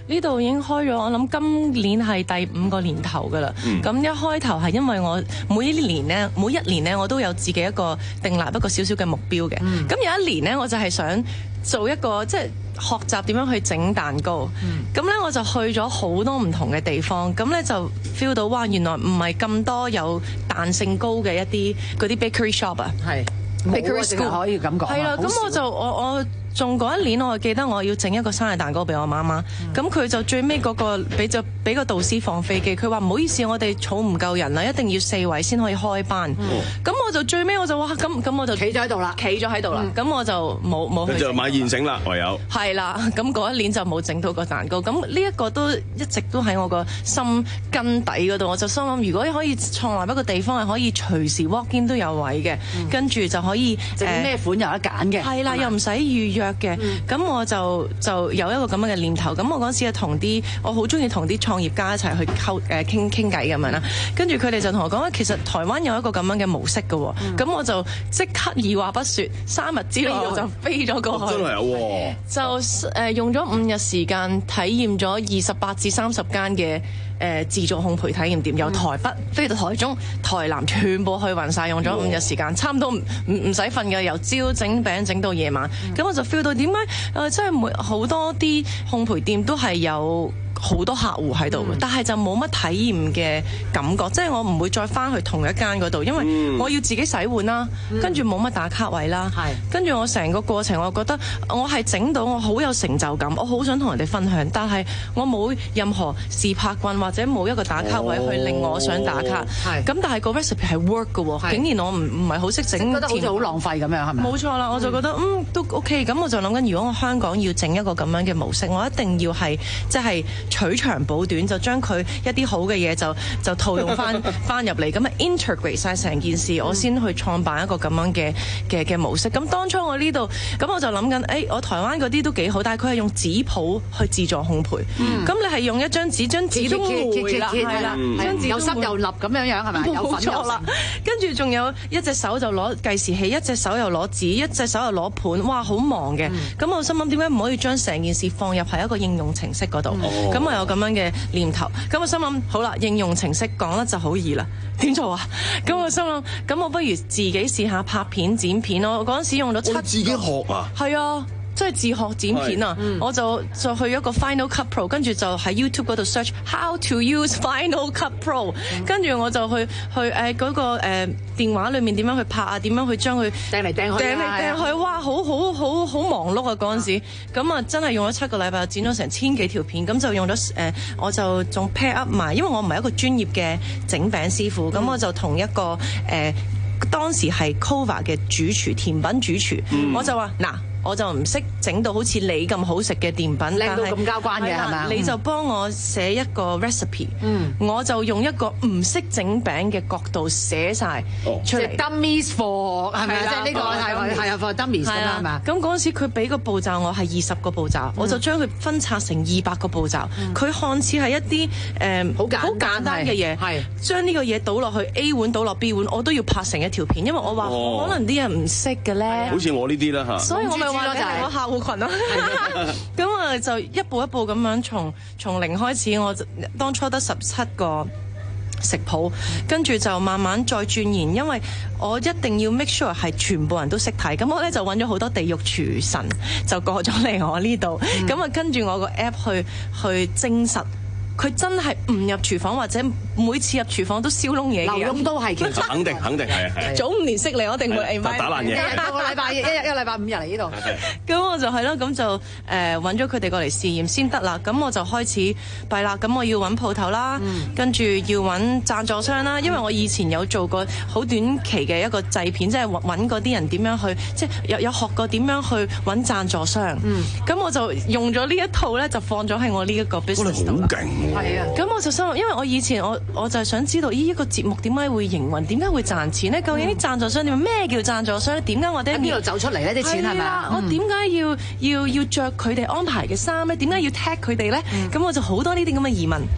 呢度已經開咗，我諗今年係第五個年頭㗎啦。咁、嗯、一開頭係因為我每一年咧，每一年咧我都有自己一個訂立一個少少嘅目標嘅。咁、嗯、有一年咧，我就係想做一個即係學習點樣去整蛋糕。咁咧、嗯、我就去咗好多唔同嘅地方，咁咧就 feel 到哇，原來唔係咁多有彈性高嘅一啲嗰啲 bakery shop 啊。係 bakery school 可以咁講。係啦，咁我就我我。仲嗰一年，我記得我要整一個生日蛋糕俾我媽媽，咁佢、嗯、就最尾嗰、嗰個俾就俾個導師放飛機，佢話唔好意思，我哋儲唔夠人啦，一定要四位先可以開班。咁、嗯、我就最尾我就話咁咁我就企咗喺度啦，企咗喺度啦，咁、嗯、我就冇冇去。佢就買現成啦，唯有。係啦，咁嗰一年就冇整到個蛋糕，咁呢一個都一直都喺我個心根底嗰度，我就心諗如果可以創立一個地方係可以隨時 walk in 都有位嘅，嗯、跟住就可以整咩款有得揀嘅。係啦，又唔使預約。嘅，咁、嗯、我就就有一個咁樣嘅念頭，咁我嗰陣時係同啲我好中意同啲創業家一齊去溝誒傾傾偈咁樣啦，跟住佢哋就同我講話，其實台灣有一個咁樣嘅模式嘅，咁、嗯、我就即刻二話不説，三日之內我就飛咗過去，哦、真係有喎，就誒、呃、用咗五日時間體驗咗二十八至三十間嘅。誒、呃、自助烘焙體驗店，由台北飛到台中、台南，全部去勻晒，用咗五日時間，差唔多唔唔唔使瞓嘅，由朝整餅整到夜晚。咁、嗯、我就 feel 到點解誒，真係每好多啲烘焙店都係有好多客戶喺度，嗯、但係就冇乜體驗嘅感覺，即係我唔會再翻去同一間嗰度，因為我要自己洗碗啦，嗯、跟住冇乜打卡位啦，嗯、跟住我成個過程，我覺得我係整到我好有成就感，我好想同人哋分享，但係我冇任何自拍棍或者冇一個打卡位去令我想打卡，咁、哦、但係個 recipe 係 work 嘅喎，是竟然我唔唔係好識整，覺得好似好浪費咁樣係咪？冇錯啦，我就覺得嗯，嗯都 OK，咁我就諗緊，如果我香港要整一個咁樣嘅模式，我一定要係即係。取長補短，就將佢一啲好嘅嘢就就套用翻翻入嚟，咁啊 integrate 曬成件事，我先去創辦一個咁樣嘅嘅嘅模式。咁當初我呢度，咁我就諗緊，誒、欸、我台灣嗰啲都幾好，但係佢係用紙譜去自助烘焙。咁、嗯、你係用一張紙，張紙都霉啦，係啦，張紙又濕又立咁樣樣係咪？有粉有啦。跟住仲有一隻手就攞計時器，一隻手又攞紙，一隻手又攞盤，哇好忙嘅。咁、嗯、我心諗點解唔可以將成件事放入喺一個應用程式嗰度？咁、嗯、我有咁樣嘅念頭，咁我心諗好啦，應用程式講得就好易啦，點做啊？咁我心諗，咁我不如自己試下拍片剪片咯。我嗰陣時用咗七，自己學啊？係啊。即係自學剪片啊！嗯、我就就去一個 Final Cut Pro，跟住就喺 YouTube 嗰度 search how to use Final Cut Pro，跟住、嗯、我就去去誒嗰、呃嗰個誒、呃、電話裏面點樣去拍啊？點樣去將佢掟嚟掟去掟嚟掟去？哇！好好好好忙碌啊！嗰陣時，咁啊真係用咗七個禮拜，剪咗成千幾條片，咁就用咗誒、呃，我就仲 pair up 埋，因為我唔係一個專業嘅整餅師傅，咁、嗯、我就同一個誒、呃、當時係 Cova 嘅主廚，甜品主廚，嗯、我就話嗱。我就唔識整到好似你咁好食嘅澱粉，靚到咁交關嘅係咪？你就幫我寫一個 recipe，嗯，我就用一個唔識整餅嘅角度寫晒出嚟。Dummies for 係咪？即係呢個係係啊 for dummies 㗎嘛係嘛？咁嗰陣時佢俾個步驟我係二十個步驟，我就將佢分拆成二百個步驟。佢看似係一啲誒好簡好簡單嘅嘢，係將呢個嘢倒落去 A 碗倒落 B 碗，我都要拍成一條片，因為我話可能啲人唔識嘅咧。好似我呢啲啦嚇，所以我咪。就係我客戶群咯，咁啊就一步一步咁樣從從零開始，我當初得十七個食譜，跟住就慢慢再鑽研，因為我一定要 make sure 係全部人都識睇，咁我咧就揾咗好多地獄廚神就過咗嚟我呢度，咁啊、嗯、跟住我個 app 去去證實。佢真係唔入廚房，或者每次入廚房都燒燶嘢嘅人，都係其實肯定肯定係係。早五年識你，我一定會 invite 打爛嘢。一個禮拜一日一個禮拜五日嚟呢度。咁我就係咯，咁就誒揾咗佢哋過嚟試驗先得啦。咁我就開始弊啦。咁我要揾鋪頭啦，嗯、跟住要揾贊助商啦。因為我以前有做過好短期嘅一個製片，即係揾嗰啲人點樣去，即係有有學過點樣去揾贊助商。咁、嗯、我就用咗呢一套咧，就放咗喺我呢一個 business 度啦。係啊，咁我就心諗，因為我以前我我就係想知道，咦，一個節目點解會營運，點解會賺錢咧？究竟啲贊助商點？咩叫贊助商咧？點解我哋喺邊度走出嚟咧？啲錢係咪啊？我點解要要要著佢哋安排嘅衫咧？點解要 tag 佢哋咧？咁、嗯、我就好多呢啲咁嘅疑問。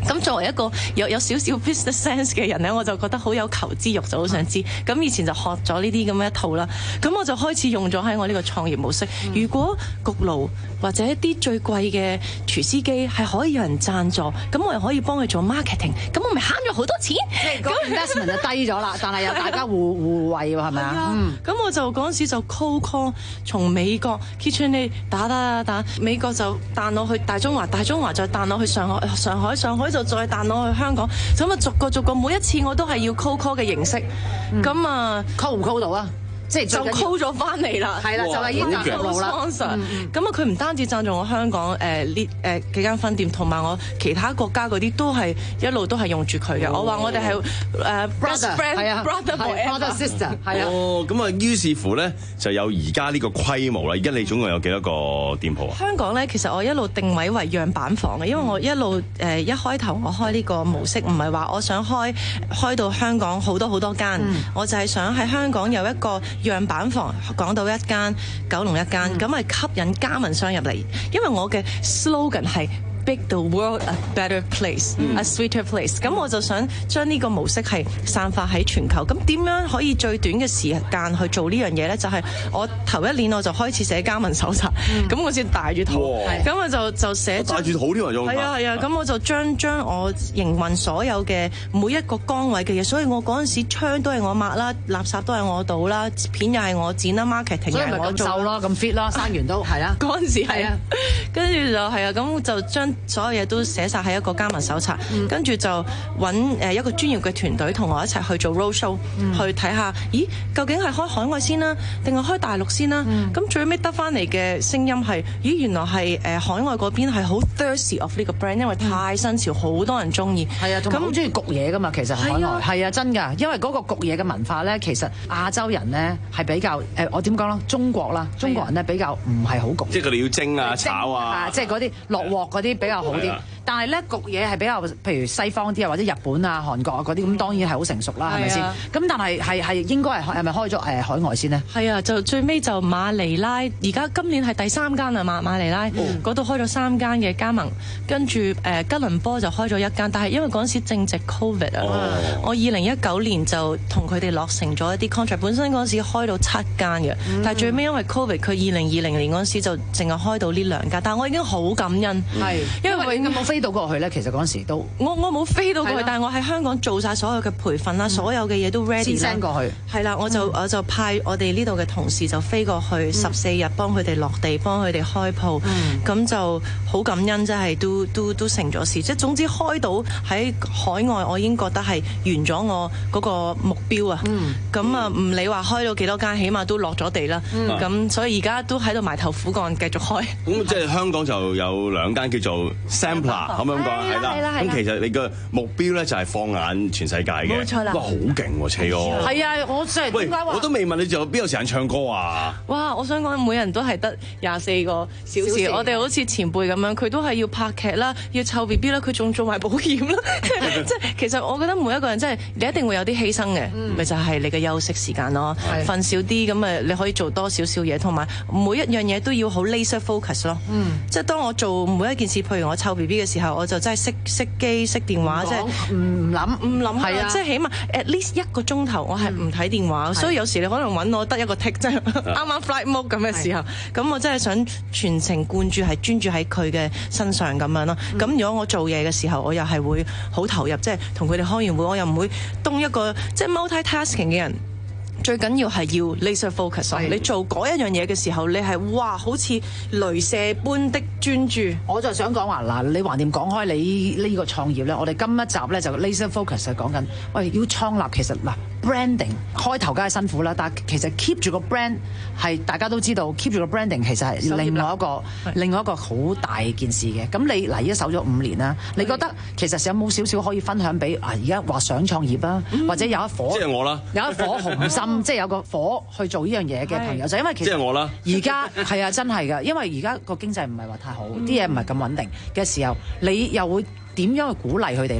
咁作為一個有有少少 business sense 嘅人咧，我就覺得好有求知欲，就好想知。咁以前就學咗呢啲咁嘅一套啦。咁我就開始用咗喺我呢個創業模式。嗯、如果焗爐或者一啲最貴嘅廚師機係可以有人贊助，咁我又可以幫佢做 marketing， 咁我咪慳咗好多錢。 即係個 investment 就低咗啦，但係又大家互互惠喎，係咪啊？ 咁、嗯、我就嗰陣時就 cold call 從美國 KitchenAid 打打打打，美國就彈落去大中華，大中華再彈落去上海，上海上海就再彈落去香港。咁啊逐個逐個每一次我都係要 cold call 嘅形式。咁、嗯、啊 call 唔 call 到啊？即係就 call 咗翻嚟啦，係啦，就係已經達到啦。咁啊，佢唔單止贊助我香港誒呢誒幾間分店，同埋我其他國家嗰啲都係一路都係用住佢嘅。我話我哋係誒 brother friend，係啊 brother brother sister，係啊。 哦，咁啊，於是乎咧就有而家呢個規模啦。而家你總共有幾多個店鋪啊？ 香港咧，其實我一路定位為樣板房嘅，因為我一路誒一開頭我開呢個模式，唔係話我想開開到香港好多好多間，我就係想喺香港有一個樣板房，港島一間，九龍一間，咁係、嗯、吸引加盟商入嚟，因為我嘅 slogan 係 Make the world a better place,、嗯、a sweeter place。咁我就想將呢個模式係散發喺全球。咁點樣可以最短嘅時間去做呢樣嘢呢？就係、是、我頭一年我就開始寫加盟手冊，咁、嗯、我先帶住圖，咁我就就寫帶住圖添啊，用係啊係啊。咁我就將將我營運所有嘅每一個崗位嘅嘢，所以我嗰陣時窗都係我抹啦，垃圾都係我倒啦，片又係我剪啦 ，marketing 又係我做， 所以咪咁瘦咯，咁 fit 啦，生完都係啦。 嗰陣時係啊，跟住就係啊，咁就將所有嘢都寫晒喺一個加盟手冊，跟住、嗯、就揾誒一個專業嘅團隊同我一齊去做 roadshow，、嗯、去睇下，咦，究竟係開海外先啦，定係開大陸先啦？咁、嗯、最尾得翻嚟嘅聲音係，咦，原來係誒海外嗰邊係好 thirsty of 呢個 brand， 因為太新潮，好、嗯、多人中意。 係啊，同埋好中意焗嘢噶嘛，其實海外係啊，啊，真㗎，因為嗰個焗嘢嘅文化咧，其實亞洲人咧係比較誒、呃，我點講啦？中國啦，中國人咧比較唔係好焗， 即係佢哋要蒸啊、炒啊， 即係嗰啲落鑊嗰啲比較好。但係咧焗嘢係比較，譬如西方啲啊，或者日本啊、韓國啊嗰啲，咁當然係好成熟啦，係咪先？咁但係係係應該係係咪開咗誒海外先呢？ 係啊，就最尾就馬尼拉，而家今年係第三間啊，馬馬尼拉嗰度、嗯、開咗三間嘅加盟，跟住誒、呃、吉隆坡就開咗一間，但係因為嗰陣時正值 Covid 啊、哦，我二零一九年就同佢哋落成咗一啲 contract， 本身嗰陣時開到七間嘅，嗯、但係最尾因為 Covid， 佢二零二零年嗰陣時就淨係開到呢兩間，但係我已經好感恩，係、嗯、因為佢冇飛到過去咧，其實嗰陣時都我我冇飛到過去，的但係我喺香港做晒所有嘅培訓啦，嗯、所有嘅嘢都 ready 先 send 過去， 係啦，我就、嗯、我就派我哋呢度嘅同事就飛過去十四日幫佢哋落地，幫佢哋開鋪，咁、嗯、就好感恩，真係都都都成咗事。即係總之開到喺海外，我已經覺得係完咗我嗰個目標啊。咁啊唔理話開到幾多間，起碼都落咗地啦。咁、嗯、所以而家都喺度埋頭苦幹，繼續開。咁即係香港就有兩間叫做 Sampler， 可唔可以咁講？係啦，咁其實你個目標咧就係放眼全世界嘅。冇錯啦。哇，好勁喎，車哥。 係啊，我真係點解話？ 我都未問你就邊有時間唱歌啊？ 哇！我想講，每人都係得廿四個小時。小時我哋好似前輩咁樣，佢都係要拍劇啦，要湊 B B 啦，佢仲做埋保險啦。即係其實我覺得每一個人真係你一定會有啲犧牲嘅，咪、嗯、就係你嘅休息時間咯。瞓是少啲咁誒，你可以做多少少嘢，同埋每一樣嘢都要好 laser focus 咯。嗯、即係當我做每一件事，譬如我湊 B B 嘅時候，我就真係熄熄機、熄電話，即係唔諗唔諗係啊！即係起碼 at least 一個鐘頭，我係唔睇電話。嗯、所以有時你可能揾我得一個 tick， 即係啱啱 flight mode 咁嘅時候，咁我真係想全程貫注係專注喺佢嘅身上咁樣咯。咁、嗯、如果我做嘢嘅時候，我又係會好投入，即係同佢哋開完會，我又唔會當一個即係 multi-tasking 嘅人。最緊要係要 laser focus。你做嗰一樣嘢嘅時候，你係哇，好似雷射般的專注。 我就想講話嗱，你橫掂講開你呢個創業咧，我哋今一集咧就 laser focus 係講緊，喂，要創立其實嗱 branding 開頭梗係辛苦啦，但係其實 keep 住個 brand 係大家都知道 keep 住個 branding 其實係另外一個另外一個好大件事嘅。咁你嗱而家守咗五年啦，你覺得其實有冇少少可以分享俾啊而家話想創業啊，嗯、或者有一顆即係我啦， 有一顆紅心。即係有個火去做呢樣嘢嘅朋友，就因為其實即係我啦。 而家係啊，真係㗎，因為而家個經濟唔係話太好，啲嘢唔係咁穩定嘅時候，你又會點樣去鼓勵佢哋咧？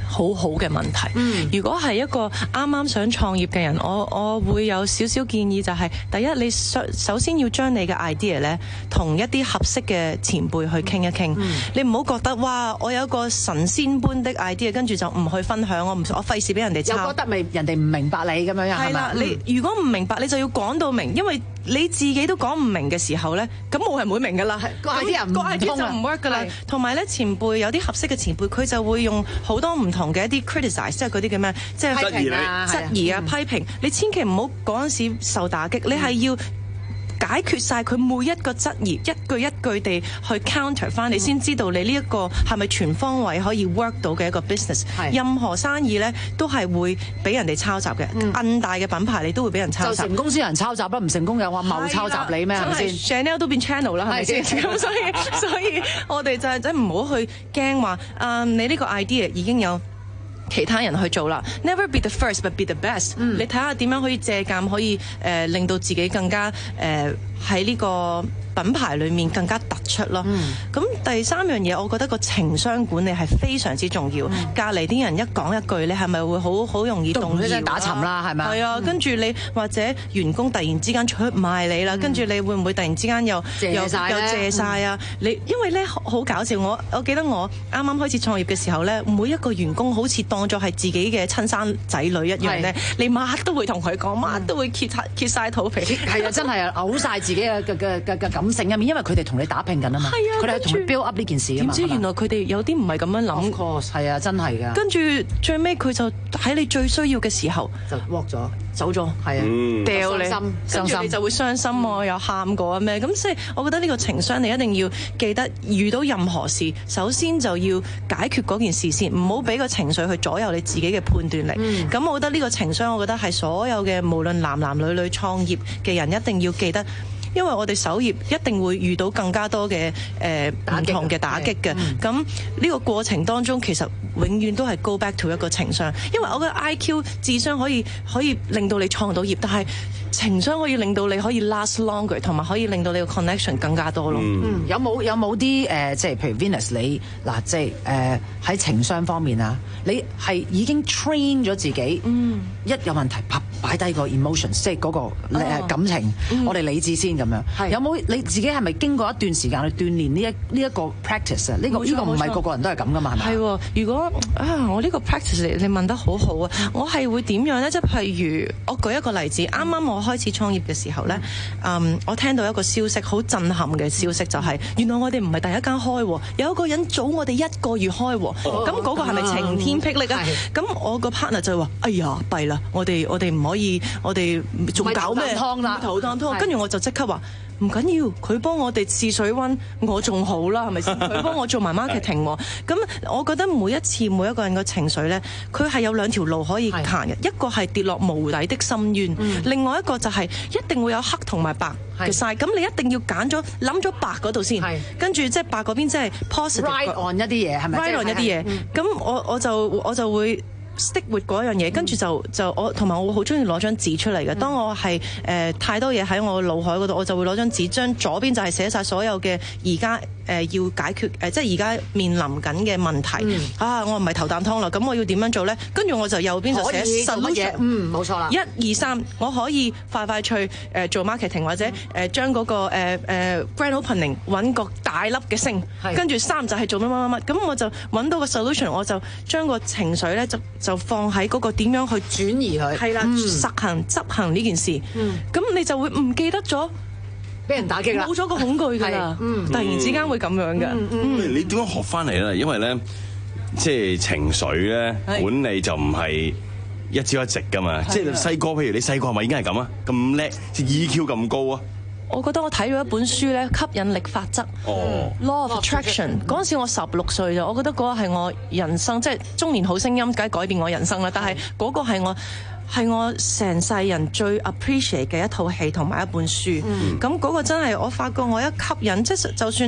好好嘅問題。嗯、如果係一個啱啱想創業嘅人，我我會有少少建議就係、是，第一你首先要將你嘅 idea 咧同一啲合適嘅前輩去傾一傾。嗯、你唔好覺得哇，我有一個神仙般的 idea， 跟住就唔去分享，我唔我費事俾人哋抄。 又覺得咪人哋唔明白你咁樣樣係嘛？ 你如果唔明白，你就要講到明，因為你自己都講唔明嘅時候咧，咁冇人會明噶啦。個 idea 唔通就唔 work 噶啦。同埋咧，前輩有啲合適嘅前輩，佢就會用好多唔同嘅一啲 criticize， 即係嗰啲叫咩？即係質疑啊、 質疑啊、批評。你千祈唔好嗰陣時受打擊，你係要解決晒佢每一個質疑，一句一句地去 counter 翻，你先知道你呢一個係咪全方位可以 work 到嘅一個 business。任何生意咧都係會俾人哋抄襲嘅，咁大嘅品牌你都會俾人抄襲。 就成功先有人抄襲啦，唔成功有話謀抄襲你咩？係咪先 ？Chanel 都變 channel 啦，係咪先？咁所以所以我哋就係真唔好去驚話，啊你呢個 idea 已經有其他人去做啦 ，never be the first but be the best、嗯。你睇下點樣可以借鑑，可以誒、呃、令到自己更加誒喺呢個品牌裏面更加突出咯。咁、嗯、第三樣嘢，我覺得個情商管理係非常之重要。隔離啲人一講一句，你係咪會好好容易動搖、啊、 打沉啦？係咪？ 係啊，跟住你或者員工突然之間出賣你啦，跟住、嗯、你會唔會突然之間又借晒又借晒啊？嗯、你因為咧好搞笑，我我記得我啱啱開始創業嘅時候咧，每一個員工好似當作係自己嘅親生仔女一樣咧，你乜都會同佢講，乜、嗯、都會揭揭曬肚皮。 係啊，真係啊，嘔晒自己嘅嘅嘅嘅感性一面，因為佢哋同你打拼緊啊嘛。係啊，佢哋係同你 build up 呢件事啊嘛。 點知原來佢哋有啲唔係咁樣諗。 Of course， 係啊，真係㗎。 跟住最尾佢就喺你最需要嘅時候就 walk 咗。 走咗， 係啊， 掉你，跟住你就會傷心喎，又喊過啊咩？咁所以，我覺得呢個情商你一定要記得，遇到任何事，首先就要解決嗰件事先，唔好俾個情緒去左右你自己嘅判斷力。咁、嗯、我覺得呢個情商，我覺得係所有嘅無論男男女女創業嘅人一定要記得。因為我哋首頁一定會遇到更加多嘅誒唔同嘅打擊嘅，咁呢、嗯、個過程當中其實永遠都係 go back to 一個情商，因為我覺得 I Q 智商可以可以令到你創到業，但係情商可以令到你可以 last longer， 同埋可以令到你個 connection 更加多咯。 嗯，有冇有冇啲誒，即係譬如 Venus 你嗱，即係誒喺情商方面啊，你係已經 train 咗自己，嗯，一有問題啪擺低個 emotions， 即係嗰個誒感情，哦、我哋理智先咁樣。係有冇你自己係咪經過一段時間去鍛鍊呢一呢一個 practice 啊？呢個呢個唔係個個人都係咁噶嘛？係咪？ 係，如果啊，我呢個 practice 你你問得好好啊！我係會點樣咧？即係譬如我舉一個例子，啱啱我開始創業嘅時候咧，嗯，我聽到一個消息，好震撼嘅消息，就係、是、原來我哋唔係第一間開，有一個人早我哋一個月開，咁嗰、哦、個係咪晴天霹靂啊？咁、嗯、我個 partner 就話：哎呀，弊啦！我哋我哋唔可以，我哋仲搞咩湯啦？ 頭啖湯，跟住我就即刻話。唔緊要，佢幫我哋試水溫，我仲好啦，係咪先？佢幫我做埋 marketing 喎。咁我覺得每一次每一個人嘅情緒咧，佢係有兩條路可以行嘅，一個係跌落無底的深淵，嗯、另外一個就係一定會有黑同埋白嘅晒。咁你一定要揀咗諗咗白嗰度先，跟住即係白嗰邊即係 positive。Right on 一啲嘢係咪 ？Right on 一啲嘢。咁、嗯、我我就我就會。stick with 嗰樣嘢，跟住就就我同埋我會好中意攞張紙出嚟嘅。當我係誒、呃、太多嘢喺我腦海嗰度，我就會攞張紙，將左邊就係寫晒所有嘅而家誒要解決誒、呃，即係而家面臨緊嘅問題。嗯、啊，我唔係頭啖湯啦，咁我要點樣做咧？跟住我就右邊就寫 solution。 嗯，冇錯啦。 一二三，我可以快快脆誒做 marketing 或者誒將嗰個誒、呃呃、grand opening 揾個大粒嘅星，跟住三就係做乜乜乜乜。咁我就揾到個 solution，我就將個情緒咧就。就放喺嗰個點樣去轉移佢，係啦，嗯、實行執行呢件事，咁、嗯、你就會唔記得咗， 俾人打擊啦， 冇咗個恐懼㗎啦，嗯、突然之間會咁樣嘅。 嗯嗯、你點樣學翻嚟咧？因為咧，即係情緒咧管理就唔係一朝一夕㗎嘛。即係細個，譬如你細個係咪已經係咁啊？咁叻，即係 E Q 咁高啊？ 我覺得我睇咗一本書咧，吸引力法則、oh. Law of Attraction。嗰陣時我十六歲咋，我覺得嗰個係我人生，即係中年好聲音，梗係改變我人生啦。但係嗰個係我係我成世人最 appreciate 嘅一套戲同埋一本書。咁嗰、mm. 個真係我發覺我一吸引，即係就算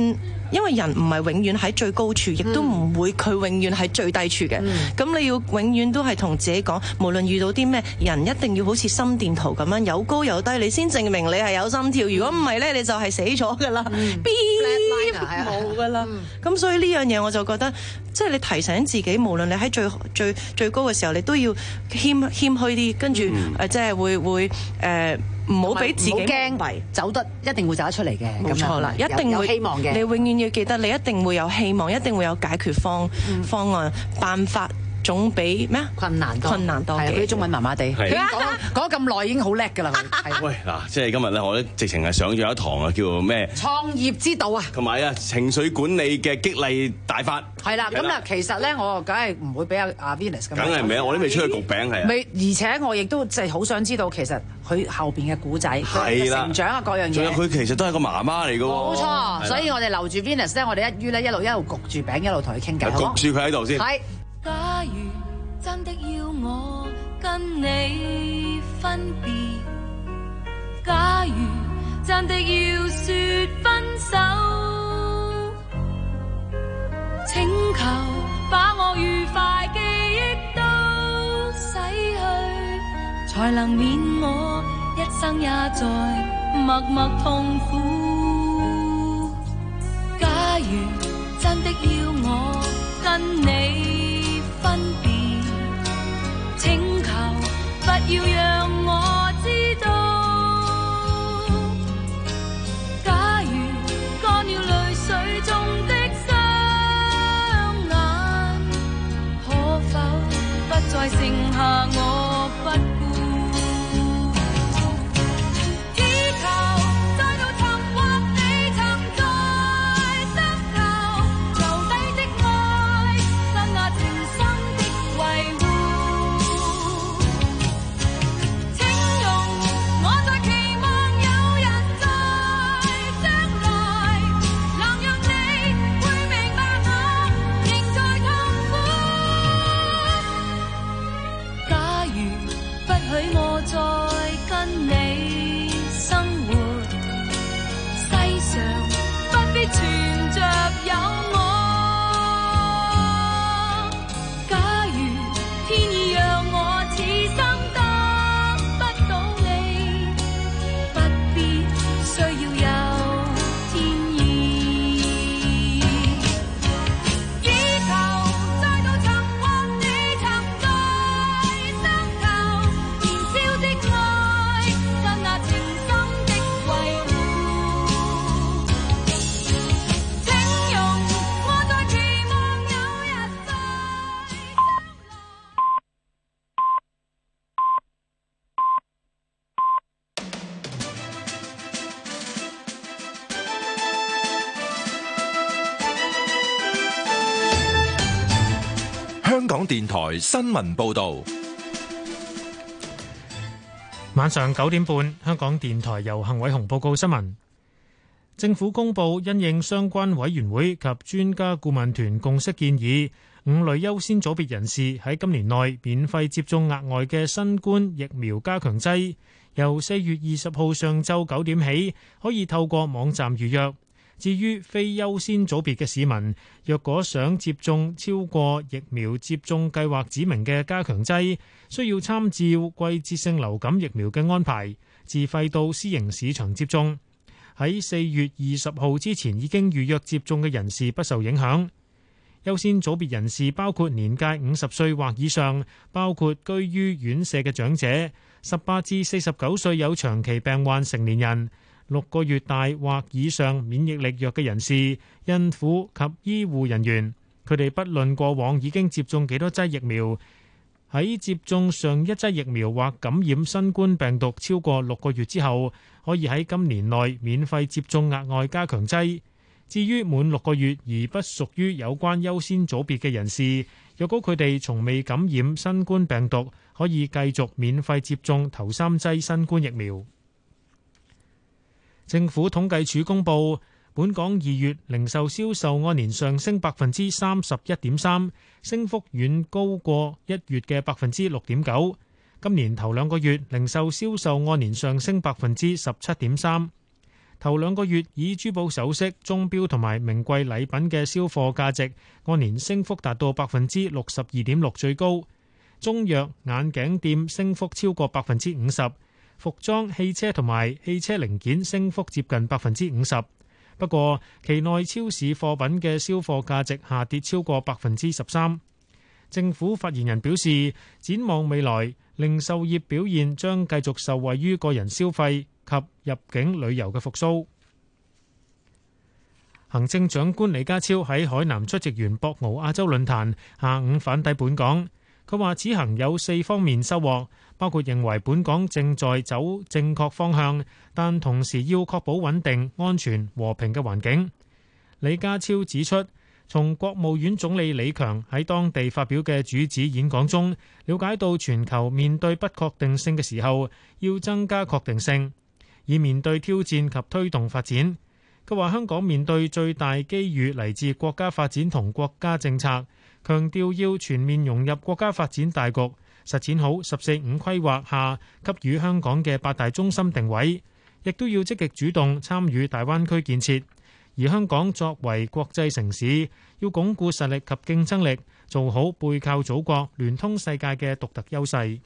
因為人唔係永遠喺最高處，亦都唔會佢永遠喺最低處嘅。咁、嗯、你要永遠都係同自己講，無論遇到啲咩人，一定要好似心電圖咁樣有高有低，你先證明你係有心跳。如果唔係呢，你就係死咗噶啦，冇噶啦。咁、嗯、所以呢樣嘢我就覺得，即係你提醒自己，無論你喺最最最高嘅時候，你都要謙謙虛啲，跟住誒即係會會誒唔好俾自己驚，走得一定會走得出嚟嘅。 冇錯啦，一定會希望嘅。 你永遠要記得，你一定會有希望，一定會有解決方、嗯、方案辦法。總比咩啊困難多， 困難多嘅。 佢啲中文麻麻地，佢講講咁耐已經好叻㗎啦。佢喂嗱，即係今日咧，我咧直情係上咗一堂啊，叫做咩？ 創業之道啊， 同埋啊情緒管理嘅激勵大法。 係啦，咁啊，其實咧，我梗係唔會俾阿阿 Venus 咁。 梗係唔係啊！我都未出去焗餅係啊。 未，而且我亦都即係好想知道，其實佢後邊嘅古仔，佢成長啊各樣嘢。 仲有佢其實都係個媽媽嚟㗎喎。 冇錯，所以我哋留住 Venus 咧，我哋一於咧一路一路焗住餅，一路同佢傾偈。 焗住佢喺度先。 係。 假如真的要我跟你分別，假如真的要說分手，請求把我愉快記憶都洗去，才能免我一生也在默默痛苦。假如真的要我跟你分別，請求不要讓我知道，假如乾了淚水中的雙眼，可否不再剩下我不顧？ 香港電台新聞報道， 晚上九點半，香港電台由幸偉雄報告新聞。政府公布因應相關委員會及專家顧問團共識建議，五類優先組別人士喺今年內免費接種額外嘅新冠疫苗加強劑，由四月二十號上晝九點起，可以透過網站預約。至於非優先組別嘅市民，若果想接種超過疫苗接種計劃指明嘅加強劑，需要參照季節性流感疫苗嘅安排，自費到私營市場接種。喺四月二十號之前已經預約接種嘅人士不受影響。優先組別人士包括年屆五十歲或以上，包括居於院舍嘅長者、十八至四十九歲有長期病患成年人、六個月大或以上免疫力弱嘅人士、孕婦及醫護人員，佢哋不論過往已經接種幾多劑疫苗，喺接種上一劑疫苗或感染新冠病毒超過六個月之後，可以喺今年內免費接種額外加強劑。至於滿六個月而不屬於有關優先組別嘅人士，若果佢哋從未感染新冠病毒，可以繼續免費接種頭三劑新冠疫苗。政府統計處公布，本港二月零售銷售按年上升百分之三十一點三，升幅遠高過一月嘅百分之六點九。今年頭兩個月零售銷售按年上升百分之十七點三。 頭兩個月以珠寶首飾、鐘錶同埋名貴禮品嘅銷貨價值按年升幅達到百分之六十二點六，最高。中藥、眼鏡店升幅超過百分之五十，服裝、汽車同埋汽車零件升幅接近百分之五十。不過，期內超市貨品嘅銷貨價值下跌超過百分之十三。政府發言人表示，展望未來，零售業表現將繼續受惠於個人消費及入境旅遊嘅復甦。行政長官李家超喺海南出席完博鰲亞洲論壇，下午返抵本港。佢話此行有四方面收穫，包括認為本港正在走正確方向，但同時要確保穩定、安全、和平嘅環境。李家超指出，從國務院總理李強喺當地發表嘅主旨演講中，了解到全球面對不確定性嘅時候，要增加確定性，以面對挑戰及推動發展。佢話香港面對最大機遇嚟自國家發展同國家政策，強調要全面融入國家發展大局，實踐好十四五規劃下給予香港嘅八大中心定位，亦都要積極主動參與大灣區建設。而香港作為國際城市，要鞏固實力及競爭力，做好背靠祖國、聯通世界嘅獨特優勢。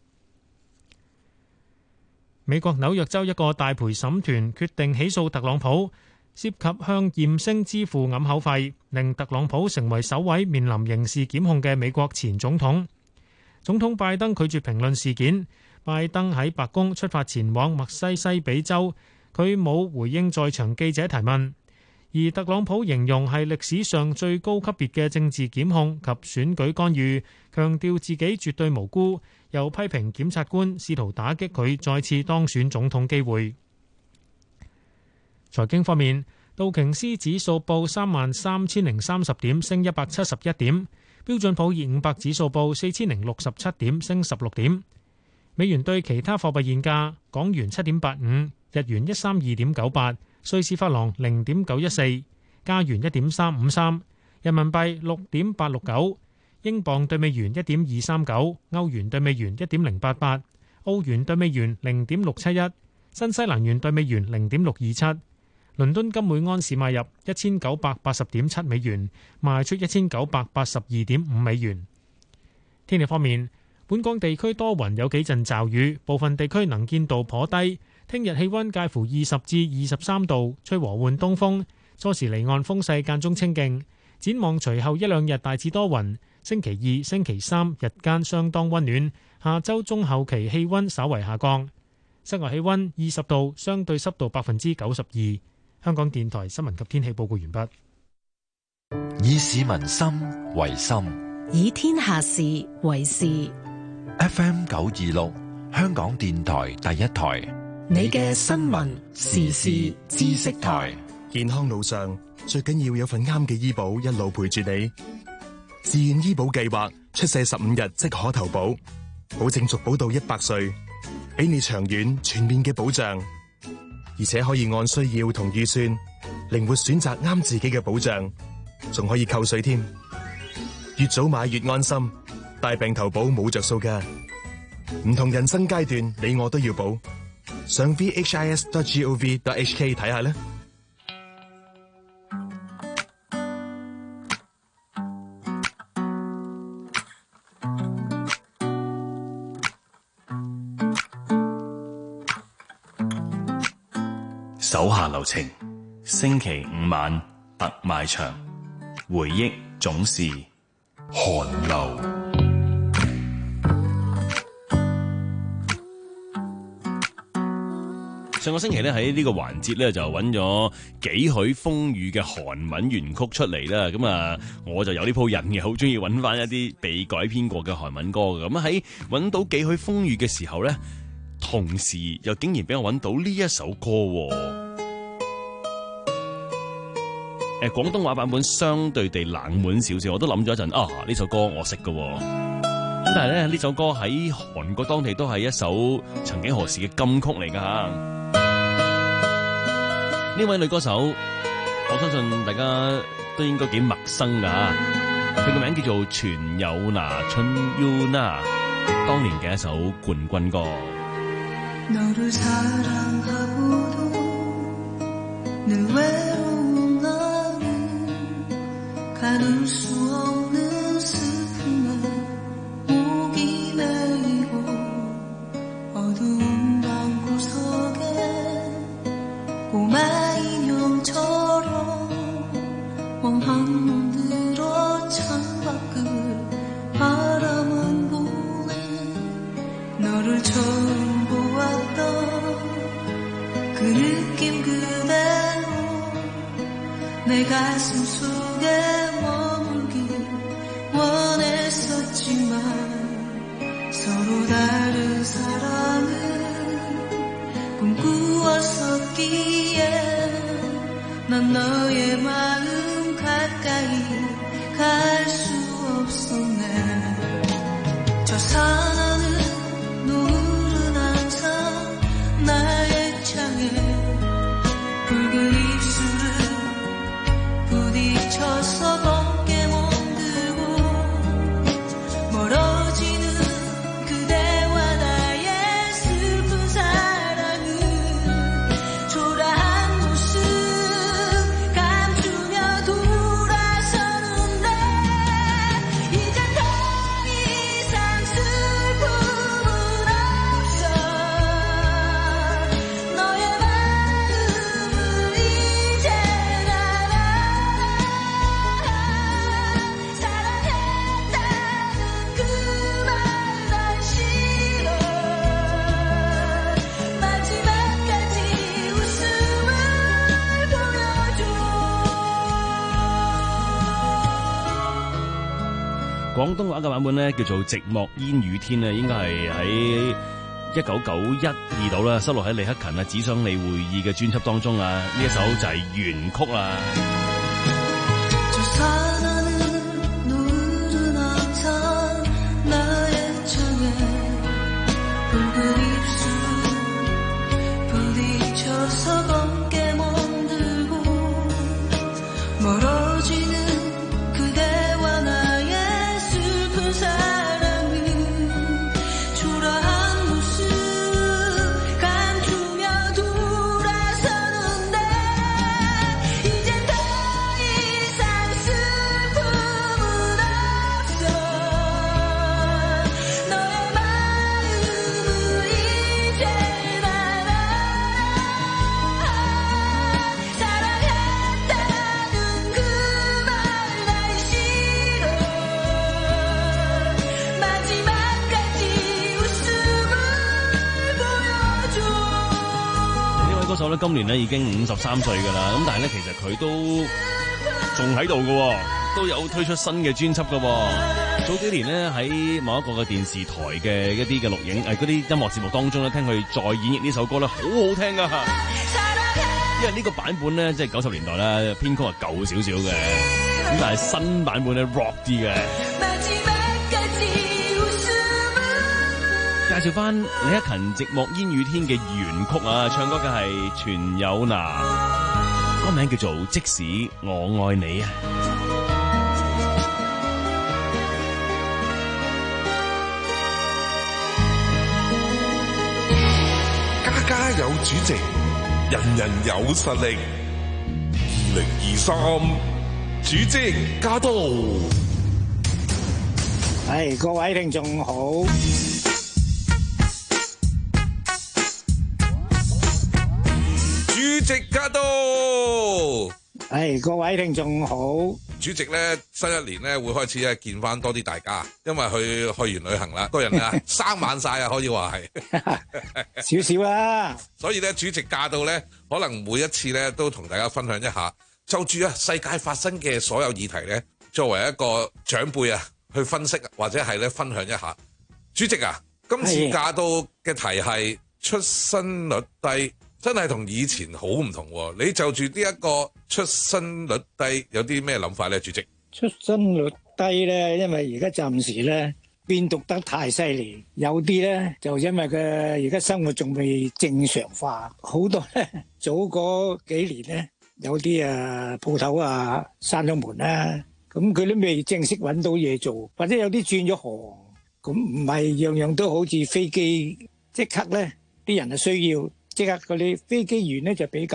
美國紐約州一個大陪審團決定起訴特朗普，涉及向艷星支付掩口費，令特朗普成為首位面臨刑事檢控嘅美國前總統。總統拜登拒絕評論事件。拜登喺白宮出發前往密西西比州，佢冇回應在場記者提問。而特朗普形容係歷史上最高級別嘅政治檢控及選舉干預，強調自己絕對無辜，又批評檢察官試圖打擊佢再次當選總統機會。財經方面，道瓊斯指數報三萬三千零三十點，升一百七十一點；標準普爾五百指數報四千零六十七點，升十六點。美元對其他貨幣現價：港元七點八五，日元一三二點九八。瑞士法郎零點九一四，加元一點三五三，人民幣六點八六九，英鎊對美元一點二三九，歐元對美元一點零八八，澳元對美元零點六七一，新西蘭元對美元零點六二七。倫敦金每安士買入一千九百八十點七美元，賣出一千九百八十二點五美元。天氣方面，本港地區多雲，有幾陣驟雨，部分地區能見度頗低。聽日氣溫介乎二十至二十三度，吹和緩東風，初時離岸風勢間中清勁。展望隨後一兩日大致多雲，星期二、星期三日間相當溫暖，下周中後期氣溫稍為下降。室外氣溫二十度，相對濕度百分之九十二。香港電台新聞及天氣報告完畢。 以市民心為心， 以天下事為事。 F M 九二六，香港電台第一台。 你嘅新聞時事知識台。 健康路上最緊要有份啱嘅醫保一路陪住你。自願醫保計劃出世十五日即可投保，保證續保到一百歲，俾你長遠全面嘅保障，而且可以按需要同預算靈活選擇啱自己嘅保障，仲可以扣稅添。越早買越安心，大病投保冇着數㗎。唔同人生階段，你我都要保。上 v h i s dot gov dot h k 睇下啦。 手下留情，星期五晚特賣場，回憶總是寒流。 上個星期咧喺呢個環節咧就揾咗幾許風雨嘅韓文原曲出嚟啦，咁啊我就有呢鋪癮嘅，好中意揾翻一啲被改編過嘅韓文歌嘅。咁喺揾到幾許風雨嘅時候咧，同時又竟然俾我揾到呢一首歌。誒，廣東話版本相對地冷門少少，我都諗咗一陣啊，呢首歌我識嘅。咁但係咧呢首歌喺韓國當地都係一首曾幾何時嘅金曲嚟噶吓。呢位女歌手，我相信大家都應該幾陌生噶吓，佢個名叫做全友娜春 Yuna， 當年嘅一首冠軍歌。 늘 외로운 나는 가눌 수 없는 슬픔에 목이 메이고 어두운 방구석에 꼬마 인형처럼 멍한 눈 들어 창밖을 바라만 보네. 너를 처음 보았던 그 느낌 그대로 내 가슴 속에 머물길 원했었지만 서로 다른 사랑을 꿈꾸었었기에 난 너의 마음 가까이 갈 수 없었네. 저 사나는 노을은 항상 나의 창에 붉은 입술을 부딪혀서 검게 멍들고 멀어지는 그대와 나의 슬픈 사랑은 초라한 모습 감추며 돌아서는데 이젠 더 이상 슬픔은 없어. 너의 마음을 이제 알아. 사랑했다는 그 말 난 싫어. 마지막까지 웃음을 보여줘. 廣東話嘅版本咧叫做《寂寞煙雨天》咧，應該係喺一九九一二度啦，收錄喺李克勤啊《只想你會意》嘅專輯當中啊，呢一首就係原曲啦。 저 사나는 노을은 항상 나의 창에 붉은 입술 부딪혀서 검게 멍들고 멀어지는 그대와 나의 슬픈 사랑은 초라한 모습 감추며 돌아서는데 이젠 더 이상 슬픔은 없어. 너의 마음을 이제 알아. 사랑했다는 그 말 난 싫어. 마지막까지 웃음을 보여줘. 呢位歌手咧，今年咧已經五十三歲㗎啦，咁但係咧其實佢都仲喺度嘅喎，都有推出新嘅專輯嘅喎。早幾年咧喺某一個嘅電視台嘅一啲嘅錄影誒嗰啲音樂節目當中咧，聽佢再演繹呢首歌咧，好好聽㗎。因為呢個版本咧即係九十年代咧編曲係舊少少嘅，咁但係新版本咧 rock 啲嘅。 마지막까지 웃음을 介紹翻李克勤《寂寞煙雨天》嘅原曲啊，唱歌嘅係全友娜，歌名叫做《即使我愛你》啊。 家家有主席，人人有實力。二零二三主席駕到。 係各位聽眾好， 主席駕到。 係各位聽眾好。 主席咧，新一年咧會開始咧見翻多啲大家，因為去去完旅行啦，個人啊生猛晒啊，可以話係少少啦。 所以咧，主席駕到咧，可能每一次咧都同大家分享一下，就住啊世界發生嘅所有議題咧，作為一個長輩啊，去分析或者係咧分享一下。主席啊，今次駕到嘅題係出生率低。真係同以前好唔同喎！你就住呢一個出生率低有啲咩諗法咧，主席？ 出生率低咧，因為而家暫時咧變動得太犀利，有啲咧就因為佢而家生活仲未正常化，好多咧早嗰幾年咧有啲啊鋪頭啊閂咗門啦，咁佢都未正式揾到嘢做，或者有啲轉咗行，咁唔係樣樣都好似飛機即刻咧啲人係需要。即刻嗰啲飛機員咧就比較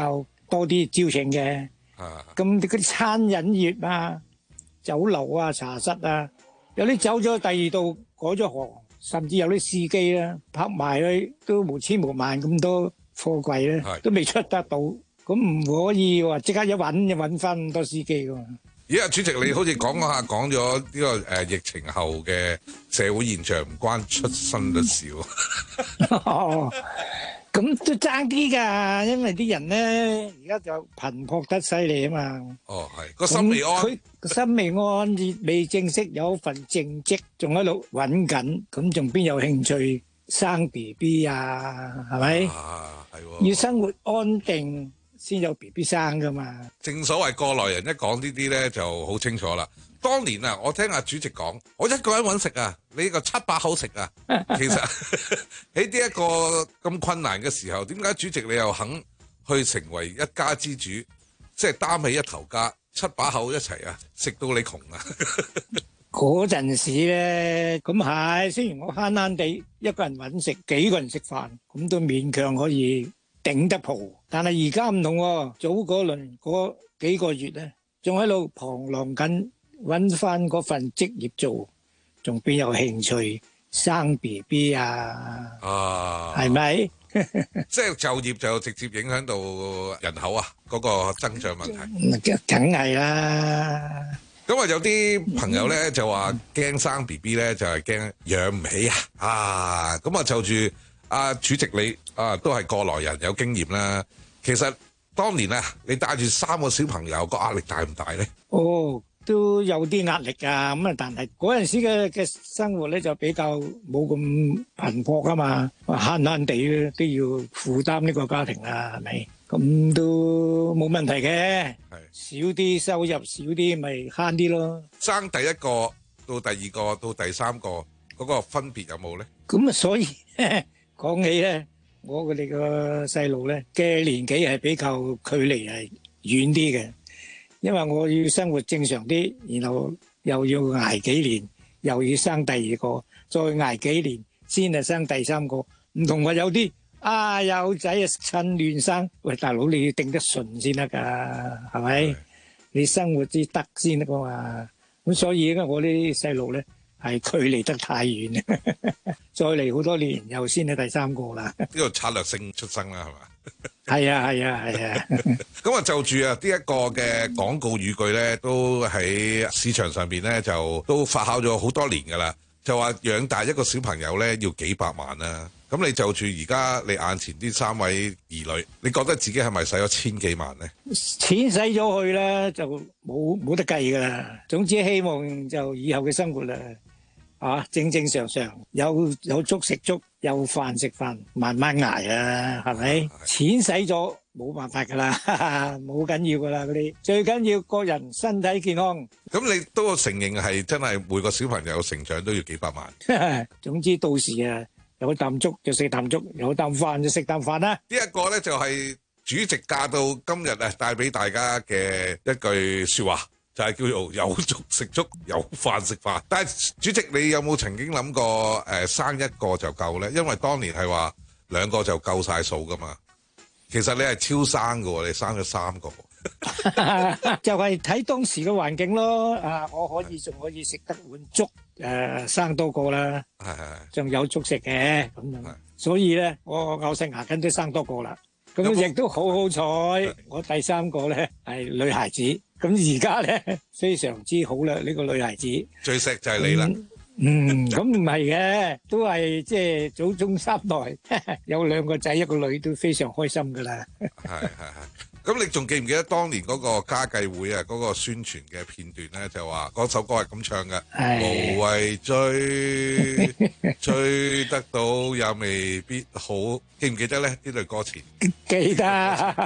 多啲招請嘅。咁嗰啲餐飲業啊、酒樓啊、茶室啊，有啲走咗第二度改咗行，甚至有啲司機啦拍賣咧都無千無萬咁多貨櫃咧，都未出得到。咁唔可以話即刻一揾就揾翻咁多司機㗎嘛。 咦啊，主席你好似講講下講咗呢個誒疫情後嘅社會現象，唔關出生率少。 哦，咁都爭啲㗎，因為啲人咧而家就頻撲得犀利啊嘛。 哦，係個心未安， 佢個心未安，未正式有份正職，仲喺度揾緊，咁仲邊有興趣生 B B 啊？係咪？ 啊，係喎。 要生活安定先有 B B 生噶嘛。 正所謂過來人一講呢啲咧就好清楚啦。當年啊，我聽阿主席講，我一個人揾食啊，你呢個七把口食啊。其實喺呢一個咁困難嘅時候，點解主席你又肯去成為一家之主，即係擔起一頭家，七把口一齊啊，食到你窮啊？ 嗰陣時咧，咁係雖然我慳慳地一個人揾食，幾個人食飯，咁都勉強可以頂得蒲。但係而家唔同喎，早嗰輪嗰幾個月咧，仲喺度螳螂緊。揾翻嗰份職業做，仲邊有興趣生 B B 啊？啊，係咪？ 即係就業就直接影響到人口啊，嗰個增長問題。 梗係啦。 咁啊，有啲朋友咧就話驚生 B B 咧，就係驚養唔起啊！啊，咁啊就住阿主席你啊，都係過來人，有經驗啦。其實當年啊，你帶住三個小朋友，個壓力大唔大咧？ 哦。都有啲壓力啊，咁啊，但係嗰陣時嘅嘅生活咧就比較冇咁頻撲啊嘛，慳慳地咧都要負擔呢個家庭啦，係咪？咁都冇問題嘅，少啲收入少啲咪慳啲咯。 生第一個到第二個到第三個嗰個分別有冇咧？ 咁啊，所以講起咧，我哋個細路咧嘅年紀係比較距離係遠啲嘅。因為我要生活正常啲，然後又要捱幾年，又要生第二個，再捱幾年先係生第三個。唔同話有啲啊有仔啊趁亂生，喂大佬你要頂得順先得㗎，係咪？你生活至得先得㗎嘛。咁所以咧，我啲細路咧係距離得太遠，再嚟好多年又先係第三個啦。 呢個策略性出生啦，係嘛？ 係啊係啊係啊！ 咁啊就住啊呢一個嘅廣告語句咧，都喺市場上邊咧就都發酵咗好多年噶啦。就話養大一個小朋友咧要幾百萬啦。咁你就住而家你眼前呢三位兒女，你覺得自己係咪使咗千幾萬咧？ 錢使咗去咧就冇冇得計噶啦。總之希望就以後嘅生活啦。啊，正正常常有有粥食粥，有飯食飯，慢慢捱啊，係咪？錢使咗冇辦法噶啦，冇緊要噶啦嗰啲，最緊要個人身體健康。 咁你都承認係真係每個小朋友成長都要幾百萬。 總之到時啊，有啖粥就食啖粥，有啖飯就食啖飯啦。 呢一個咧就係主席駕到今日啊，帶俾大家嘅一句説話。就係叫做有粥食粥，有飯食飯。但係主席，你有冇曾經諗過誒、呃、生一個就夠咧？因為當年係話兩個就夠晒數噶嘛。其實你係超生噶喎，你生咗三個。 就係睇當時嘅環境咯。啊，我可以仲可以食得碗粥，誒、呃、生多個啦。係係。仲有粥食嘅咁樣。所以咧，我咬實牙根都生多個啦。咁亦都好好彩，我第三個咧係女孩子。咁而家咧非常之好啦，呢個女孩子最錫就係你啦。 嗯，咁唔係嘅，都係即係祖宗三代有兩個仔一個女都非常開心噶啦。 係係係。咁你仲記唔記得當年嗰個家計會啊嗰個宣傳嘅片段咧？就話嗰首歌係咁唱嘅，無謂追，追得到也未必好。記唔記得咧呢句歌詞？ 記得。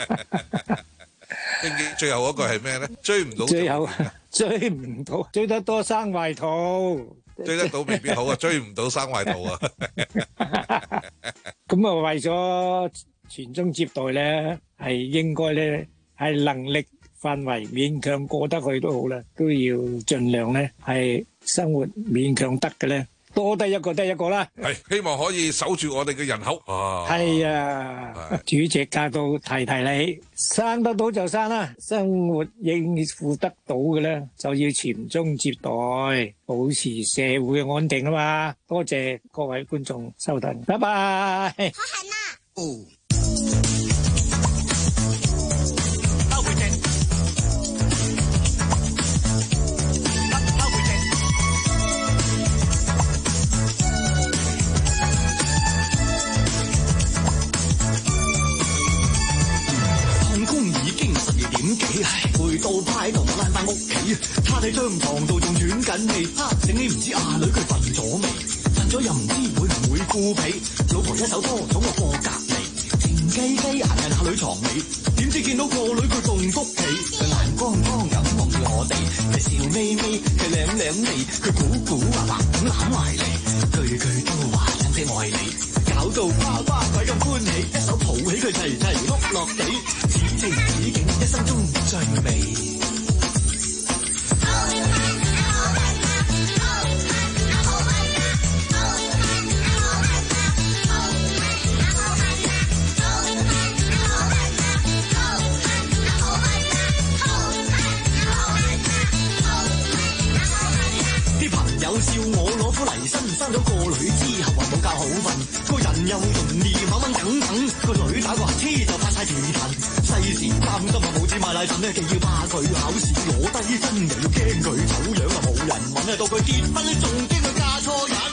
最後嗰句係咩咧？追唔到， 最後追唔到，追得多生壞肚， 追得到未必好啊，追唔到生壞肚啊。 咁啊，為咗傳宗接代咧，係應該咧係能力範圍勉強過得去都好啦，都要盡量咧係生活勉強得嘅咧， 多得一個得一個啦。 係希望可以守住我哋嘅人口。啊， 係啊，主席教到提提你，生得到就生啦，生活應付得到嘅咧，就要傳宗接代，保持社會嘅安定啊嘛。多謝各位觀眾收聽，拜拜。好痕啊！哦。 回到派同我躝返屋企，攤喺張床度仲喘緊氣，醒起唔知阿女佢瞓咗未，瞓咗又唔知會唔會敷被，老婆一手拖咗我過隔離，靜雞雞行近阿女床尾，點知見到個女佢仲谷企，佢眼光光咁望住我哋，佢笑眯眯，佢舐舐脷，佢鼓鼓話話咁攬埋嚟，句句都話親戚愛你。搞到花花鬼咁歡喜，一手抱起佢齊齊碌落地，此情此景一生中最美。啲朋友笑我攞苦嚟辛，生咗個女之後話冇覺好瞓，個人又容易猛猛等等，個女打個車就發晒條騰，世事擔心啊冇錢買奶粉咧，既要怕佢考試攞低分，又要驚佢醜樣啊冇人揾啊，到佢結婚仲驚佢嫁錯人。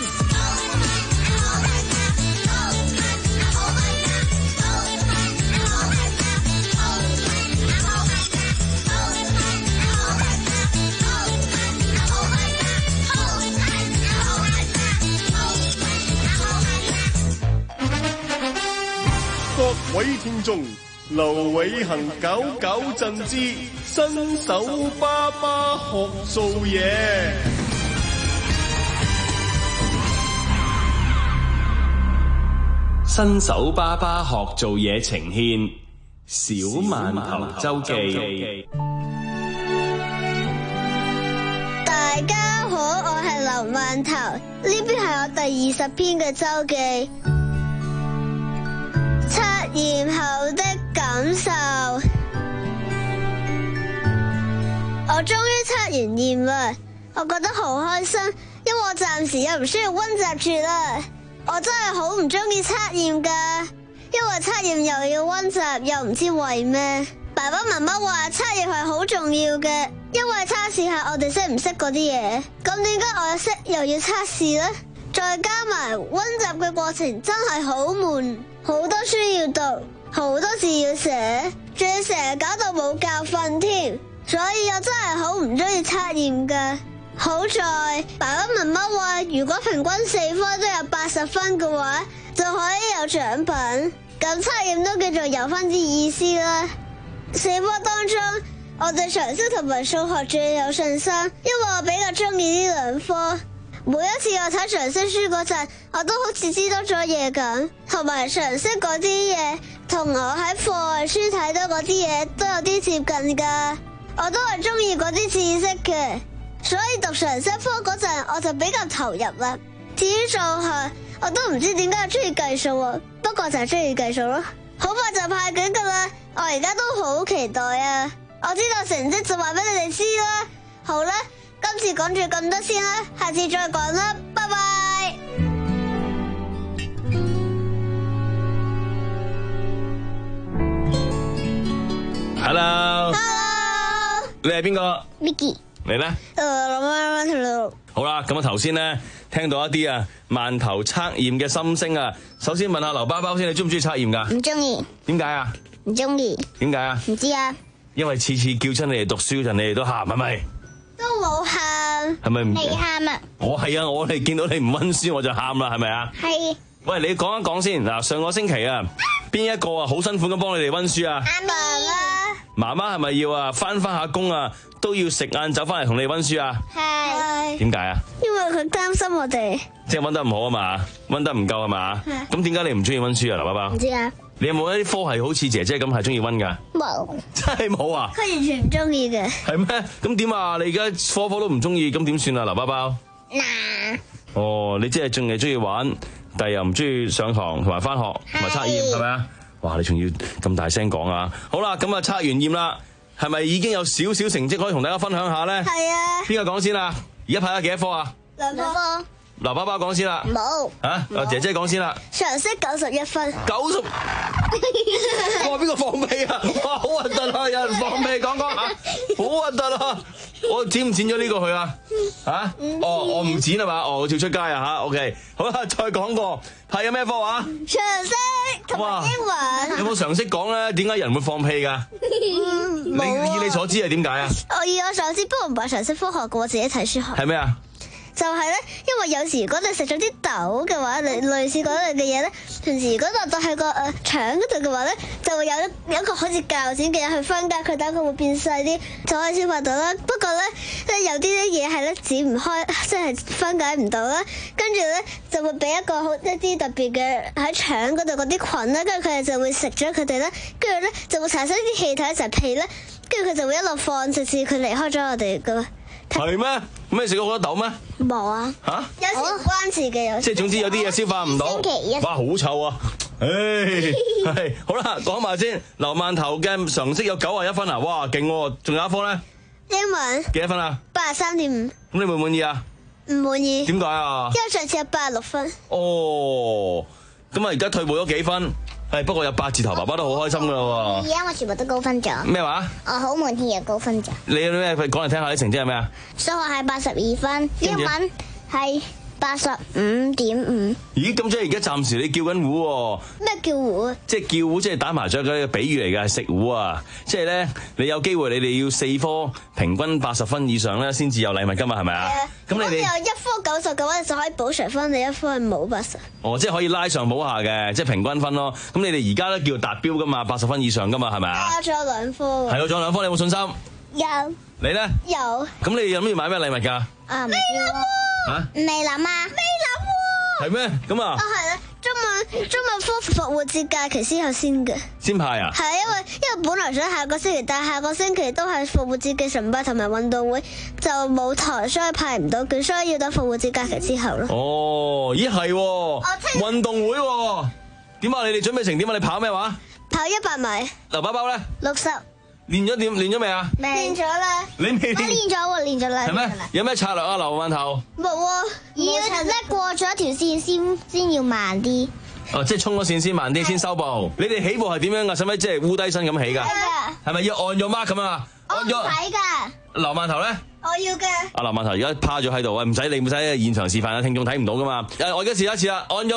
各位聽眾，劉偉恒搞搞震之新手爸爸學做嘢。 新手爸爸學做嘢呈獻小饅頭周記。 大家好，我係劉饅頭，呢邊係我第二十篇嘅周記。測驗後的感受，我終於測完驗啦，我覺得好開心，因為我暫時又唔需要溫習住啦。我真係好唔中意測驗噶，因為測驗又要溫習，又唔知為咩。爸爸媽媽話測驗係好重要嘅，因為測試下我哋識唔識嗰啲嘢。咁點解我又識又要測試呢？再加埋溫習嘅過程真係好悶，好多書要讀，好多字要寫，仲要成日搞到冇覺瞓添，所以我真係好唔中意測驗噶。好在爸爸媽媽話，如果平均四科都有八十分嘅話，就可以有獎品。咁測驗都叫做有分啲意思啦。四科當中，我對常識同埋數學最有信心，因為我比較中意呢兩科。每一次我睇常識書嗰陣，我都好似知道咗嘢咁，同埋常識嗰啲嘢同我喺課外書睇到嗰啲嘢都有啲接近噶，我都係中意嗰啲知識嘅，所以讀常識科嗰陣我就比較投入啦。至於數學，我都唔知點解中意計數喎，不過就係中意計數咯。好快就派卷噶啦，我而家都好期待啊！我知道成績就話俾你哋知啦。好啦。今次講住咁多先啦，下次再講啦，拜拜。 Hello。Hello。你係邊個 ？Vicky。 你咧？好啦，咁啊頭先咧聽到一啲啊饅頭測驗嘅心聲啊，首先問下劉包包先，你中唔中意測驗噶？ 唔中意。 點解啊？ 唔中意。 點解啊？ 唔知啊。因為次次叫親你哋讀書嗰陣，你哋都喊，係咪？ 都冇喊， 係咪唔未喊啊？ 我係啊，我哋見到你唔溫書我就喊啦，係咪啊？係。喂，你講一講先嗱，上個星期啊，邊一個啊好辛苦咁幫你哋溫書啊？ 阿媽。 媽媽係咪要啊翻翻下工啊都要食晏走翻嚟同你溫書啊？係。點解啊？ 因為佢擔心我哋。 即係溫得唔好啊嘛，溫得唔夠啊嘛。咁點解你唔中意溫書啊，劉包包？ 唔知啊。 你有冇一啲科係好似姐姐咁係中意溫噶？ 冇。 真係冇啊？ 佢完全唔中意嘅。 係咩？咁點啊？你而家科科都唔中意，咁點算啊？劉包包。 嗱， 哦，你即係仲係中意玩，但係又唔中意上堂同埋翻學同埋測驗，係咪啊？哇！你仲要咁大聲講啊！好啦，咁啊測完驗啦，係咪已經有少少成績可以同大家分享下咧？ 係啊。 邊個講先啊？而家派咗幾多科啊？ 兩科。 劉包包講先啦。 冇。 嚇？阿姐姐講先啦。 常識九十一分。 九十。哇！邊個放屁啊？哇！好核突啊！有人放屁，講講嚇，好核突啊！我剪唔剪咗呢個去啊？嚇？哦，我唔剪係嘛？哦，我照出街啊嚇。OK， 好啦，再講過，派咗咩科話？ 常識同埋英文。 有冇常識講咧？點解人會放屁㗎？你以你所知係點解啊？ 我以我所知，不過唔係常識科學嘅，我自己睇書學。 係咩啊？ 就係咧，因為有時如果你食咗啲豆嘅話，類類似嗰類嘅嘢咧，平時如果落到去個誒腸嗰度嘅話咧，就會有一有一個好似鉸剪嘅嘢去分解佢，等佢會變細啲，就可以消化到啦。不過咧，即係有啲啲嘢係咧剪唔開，即係分解唔到啦。跟住咧就會俾一個好一啲特別嘅喺腸嗰度嗰啲菌啦，跟住佢哋就會食咗佢哋咧，跟住咧就會產生啲氣體就係屁咧，跟住佢就會一路放，直至佢離開咗我哋噶。 係咩？咁你食咗好多豆咩？ 冇啊！ 嚇？ 有時唔關事嘅，有時即係總之有啲嘢消化唔到。 星期一。 哇！好臭啊！唉，係好啦，講埋先。劉饅頭嘅常識有九十一分啊！哇，勁喎！仲有一科咧？ 英文。 幾多分啊？ 八十三點五。 咁你滿唔滿意啊？ 唔滿意。 點解啊？ 因為上次有八十六分。 哦，咁啊，而家退步咗幾分？係不過有八字頭，爸爸都好開心噶啦喎。 而家我全部都高分咗。 咩話？ 我好滿意啊，高分咗。 你有啲咩講嚟聽下啲成績係咩啊？ 數學係八十二分，英文係八十五點五。 咦，咁即係而家暫時你叫緊糊喎？ 咩叫糊啊？ 即係叫糊，即係打麻雀嘅比喻嚟嘅，係食糊啊！即係咧，你有機會你哋要四科平均八十分以上咧，先至有禮物㗎嘛，係咪啊？咁你哋有一科九十嘅話，就可以補償分，你一科係冇八十。 哦，即係可以拉上補下嘅，即係平均分咯。咁你哋而家咧叫達標㗎嘛，八十分以上㗎嘛，係咪啊？ 加咗兩科。 係咯，仲有兩科，你有冇信心？ 有。 你咧？ 有。 咁你哋諗住買咩禮物㗎？ 啊，未諗喎。 嚇？ 未諗啊？未諗喎。 係咩？咁啊？ 啊係啦，中文中文科復活節假期先後先嘅。 先派啊？ 係啊，因為因為本來想下個星期，但係下個星期都係復活節嘅崇拜同埋運動會，就冇台，所以派唔到佢，所以要等復活節假期之後咯。 哦，咦係喎，運動會喎，點啊？你哋準備成點啊？你跑咩話？ 跑一百米。 劉包包咧？ 六十。 練咗點？練咗未啊？ 練咗啦。 你未練？ 我練咗喎，練咗啦。 係咩？有咩策略啊？劉饅頭？ 冇啊，要叻過咗一條線先先要慢啲。 哦，即係衝咗線先慢啲，先收步。你哋起步係點樣噶？使唔使即係烏低身咁起噶？ 係啊。 係咪要按咗 mark 咁啊？ 我唔使㗎。 劉饅頭咧？ 我要嘅。阿劉饅頭而家趴咗喺度啊！唔使你唔使喺現場示範啊，聽眾睇唔到噶嘛。誒，我而家試一次啦，按咗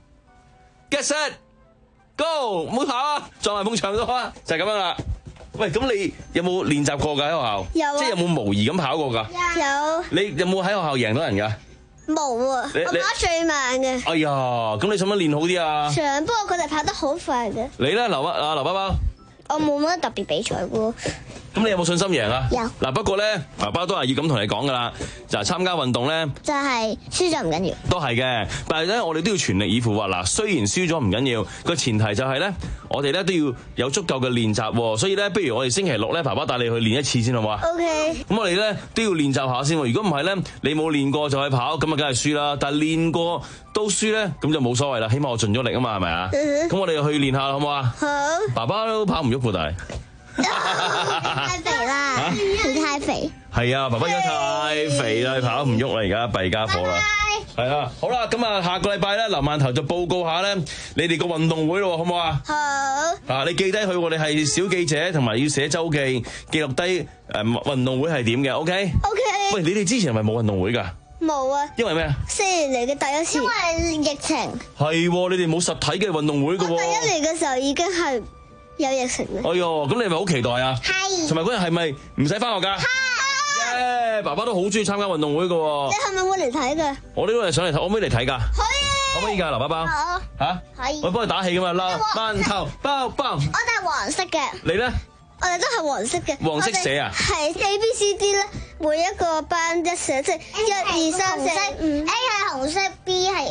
mark，get set，go，唔好跑啊，撞埋埲牆度啊，就係咁樣啦。喂，咁你有冇練習過㗎喺學校？ 有啊。 即係有冇模擬咁跑過㗎？ 有。你有冇喺學校贏到人㗎？ 冇啊，我跑得最慢嘅。 哎呀，咁你想唔想練好啲啊？ 想，不過佢哋跑得好快嘅。 你咧，劉啊啊劉包包？ 我冇乜特別比賽喎。 咁你有冇信心贏啊？ 有。 嗱，不過咧，爸爸都係要咁同你講噶啦，就係參加運動咧， 就係輸咗唔緊要。 都係嘅，但係咧，我哋都要全力以赴啊！嗱，雖然輸咗唔緊要，個前提就係咧，我哋咧都要有足夠嘅練習，所以咧，不如我哋星期六咧，爸爸帶你去練一次先好唔好啊 ？OK。 咁我哋咧都要練習下先，如果唔係咧，你冇練過就去跑，咁啊梗係輸啦。但係練過都輸咧，咁就冇所謂啦，起碼我盡咗力啊嘛，係咪啊？咁、uh-huh. 我哋去練下好唔好啊？好。爸爸都跑唔喐喎，但係。 太肥啦！佢太肥。 係啊，爸爸而家太肥啦，跑唔喐啦，而家弊家伙啦。係啊，好啦，咁啊，下個禮拜咧，劉饅頭就報告下咧，你哋個運動會咯，好唔好啊？好。啊，你記低佢，我哋係小記者，同埋要寫周記，記錄低誒運動會係點嘅 ，OK？OK。喂，你哋之前係咪冇運動會㗎？ 冇啊。因為咩啊？ 四年嚟嘅第一次。因為疫情。係， 你哋冇實體嘅運動會㗎喎。 我第一年嘅時候已經係。有疫情嘅。 哎呦，咁你係咪好期待啊？係。同埋嗰日係咪唔使翻學㗎？係。耶！爸爸都好中意參加運動會㗎喎。你係咪會嚟睇㗎？我呢個係上嚟睇，我可唔可以嚟睇㗎？可以。可唔可以㗎，劉包包？好。嚇？可以。我幫你打氣㗎嘛，啦，饅頭包包。我哋係黃色嘅。你咧？我哋都係黃色嘅。黃色寫啊？係 A B C D 咧，每一個班一寫，即係一二三四五。A 係紅色 ，B 係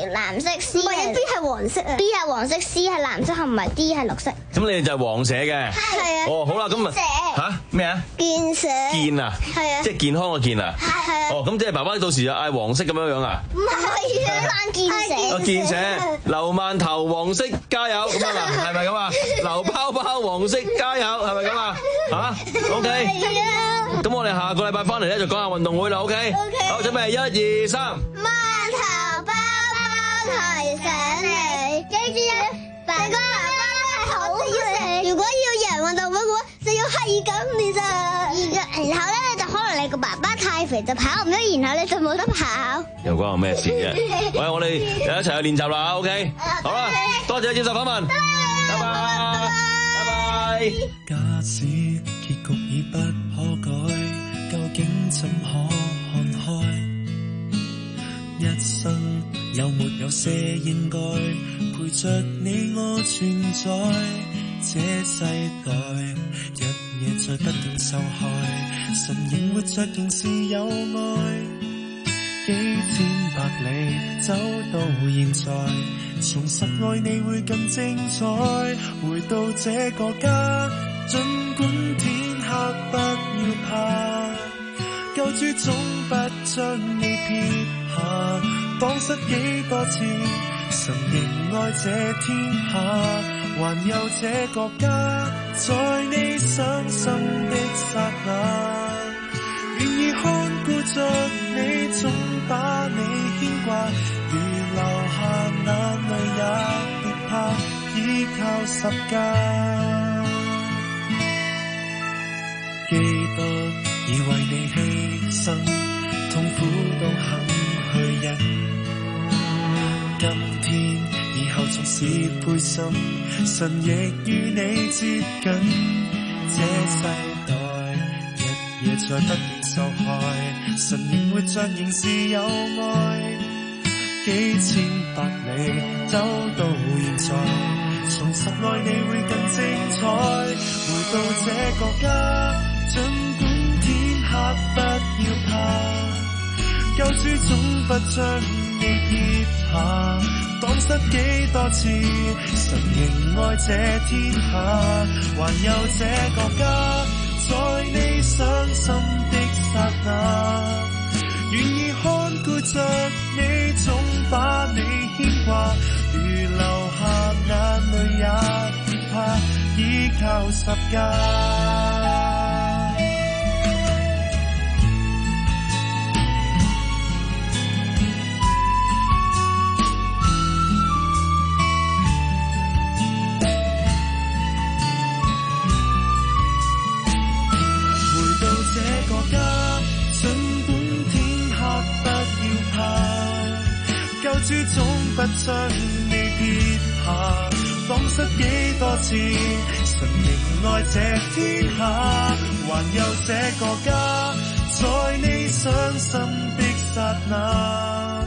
係藍色 ，C 唔係 B 係黃色啊 ，B 係黃色 ，C 係藍色，同埋 D 係綠色。 咁你哋就係黃社嘅。 係啊。 哦，好啦，咁啊嚇咩啊？ 健社。 健啊。 係啊。 即係健康嘅健啊。 係啊。 哦，咁即係爸爸到時就嗌黃色咁樣樣啊？ 唔係啊，扮健社。 哦，健社，劉饅頭黃色加油咁樣啊？係咪咁啊？劉泡泡黃色加油係咪咁啊？嚇 ，OK。係啊。咁我哋下個禮拜翻嚟咧就講下運動會啦 ，OK？ OK。 好，準備一二三。 饅頭包包提醒你，記住啊，大哥爸爸係好要食。如果要贏運動會嘅話，就要係咁練咋。然後咧就可能你個爸爸太肥就跑唔到，然後你就冇得跑。 又關我咩事啫？喂，我哋一齊去練習啦 ，OK？ 好啦，多謝接受訪問，拜拜，拜拜。 假使結局已不可改，究竟怎可看開？一生有沒有些應該陪着你我存在？這世代日夜在不斷受害，神仍活着仍是有愛。幾千百里走到現在，重拾愛你會更精彩。回到這個家，儘管天黑不要怕，救主總不將你撇下。蕩失幾多次，神仍愛這天下，還有這個家，在你傷心的剎那，願意看顧着你，總把你牽掛。如流下眼淚也別怕，依靠十架。基督已為你犧牲，痛苦都肯去忍。今天以後縱使灰心，神亦與你接近。這世代日夜在不斷受害，神仍活着仍是有愛。幾千百里走到現在，重拾愛你會更精彩。回到這個家，儘管天黑不要怕，救主總不將你撇下。蕩失幾多次，神仍愛這天下，還有這個家，在你傷心的剎那，願意看顧着你，總把你牽掛。如流下眼淚也別怕，依靠十架。救主總不將你撇下，蕩失幾多次，神仍愛這天下，還有這個家，在你傷心的剎那。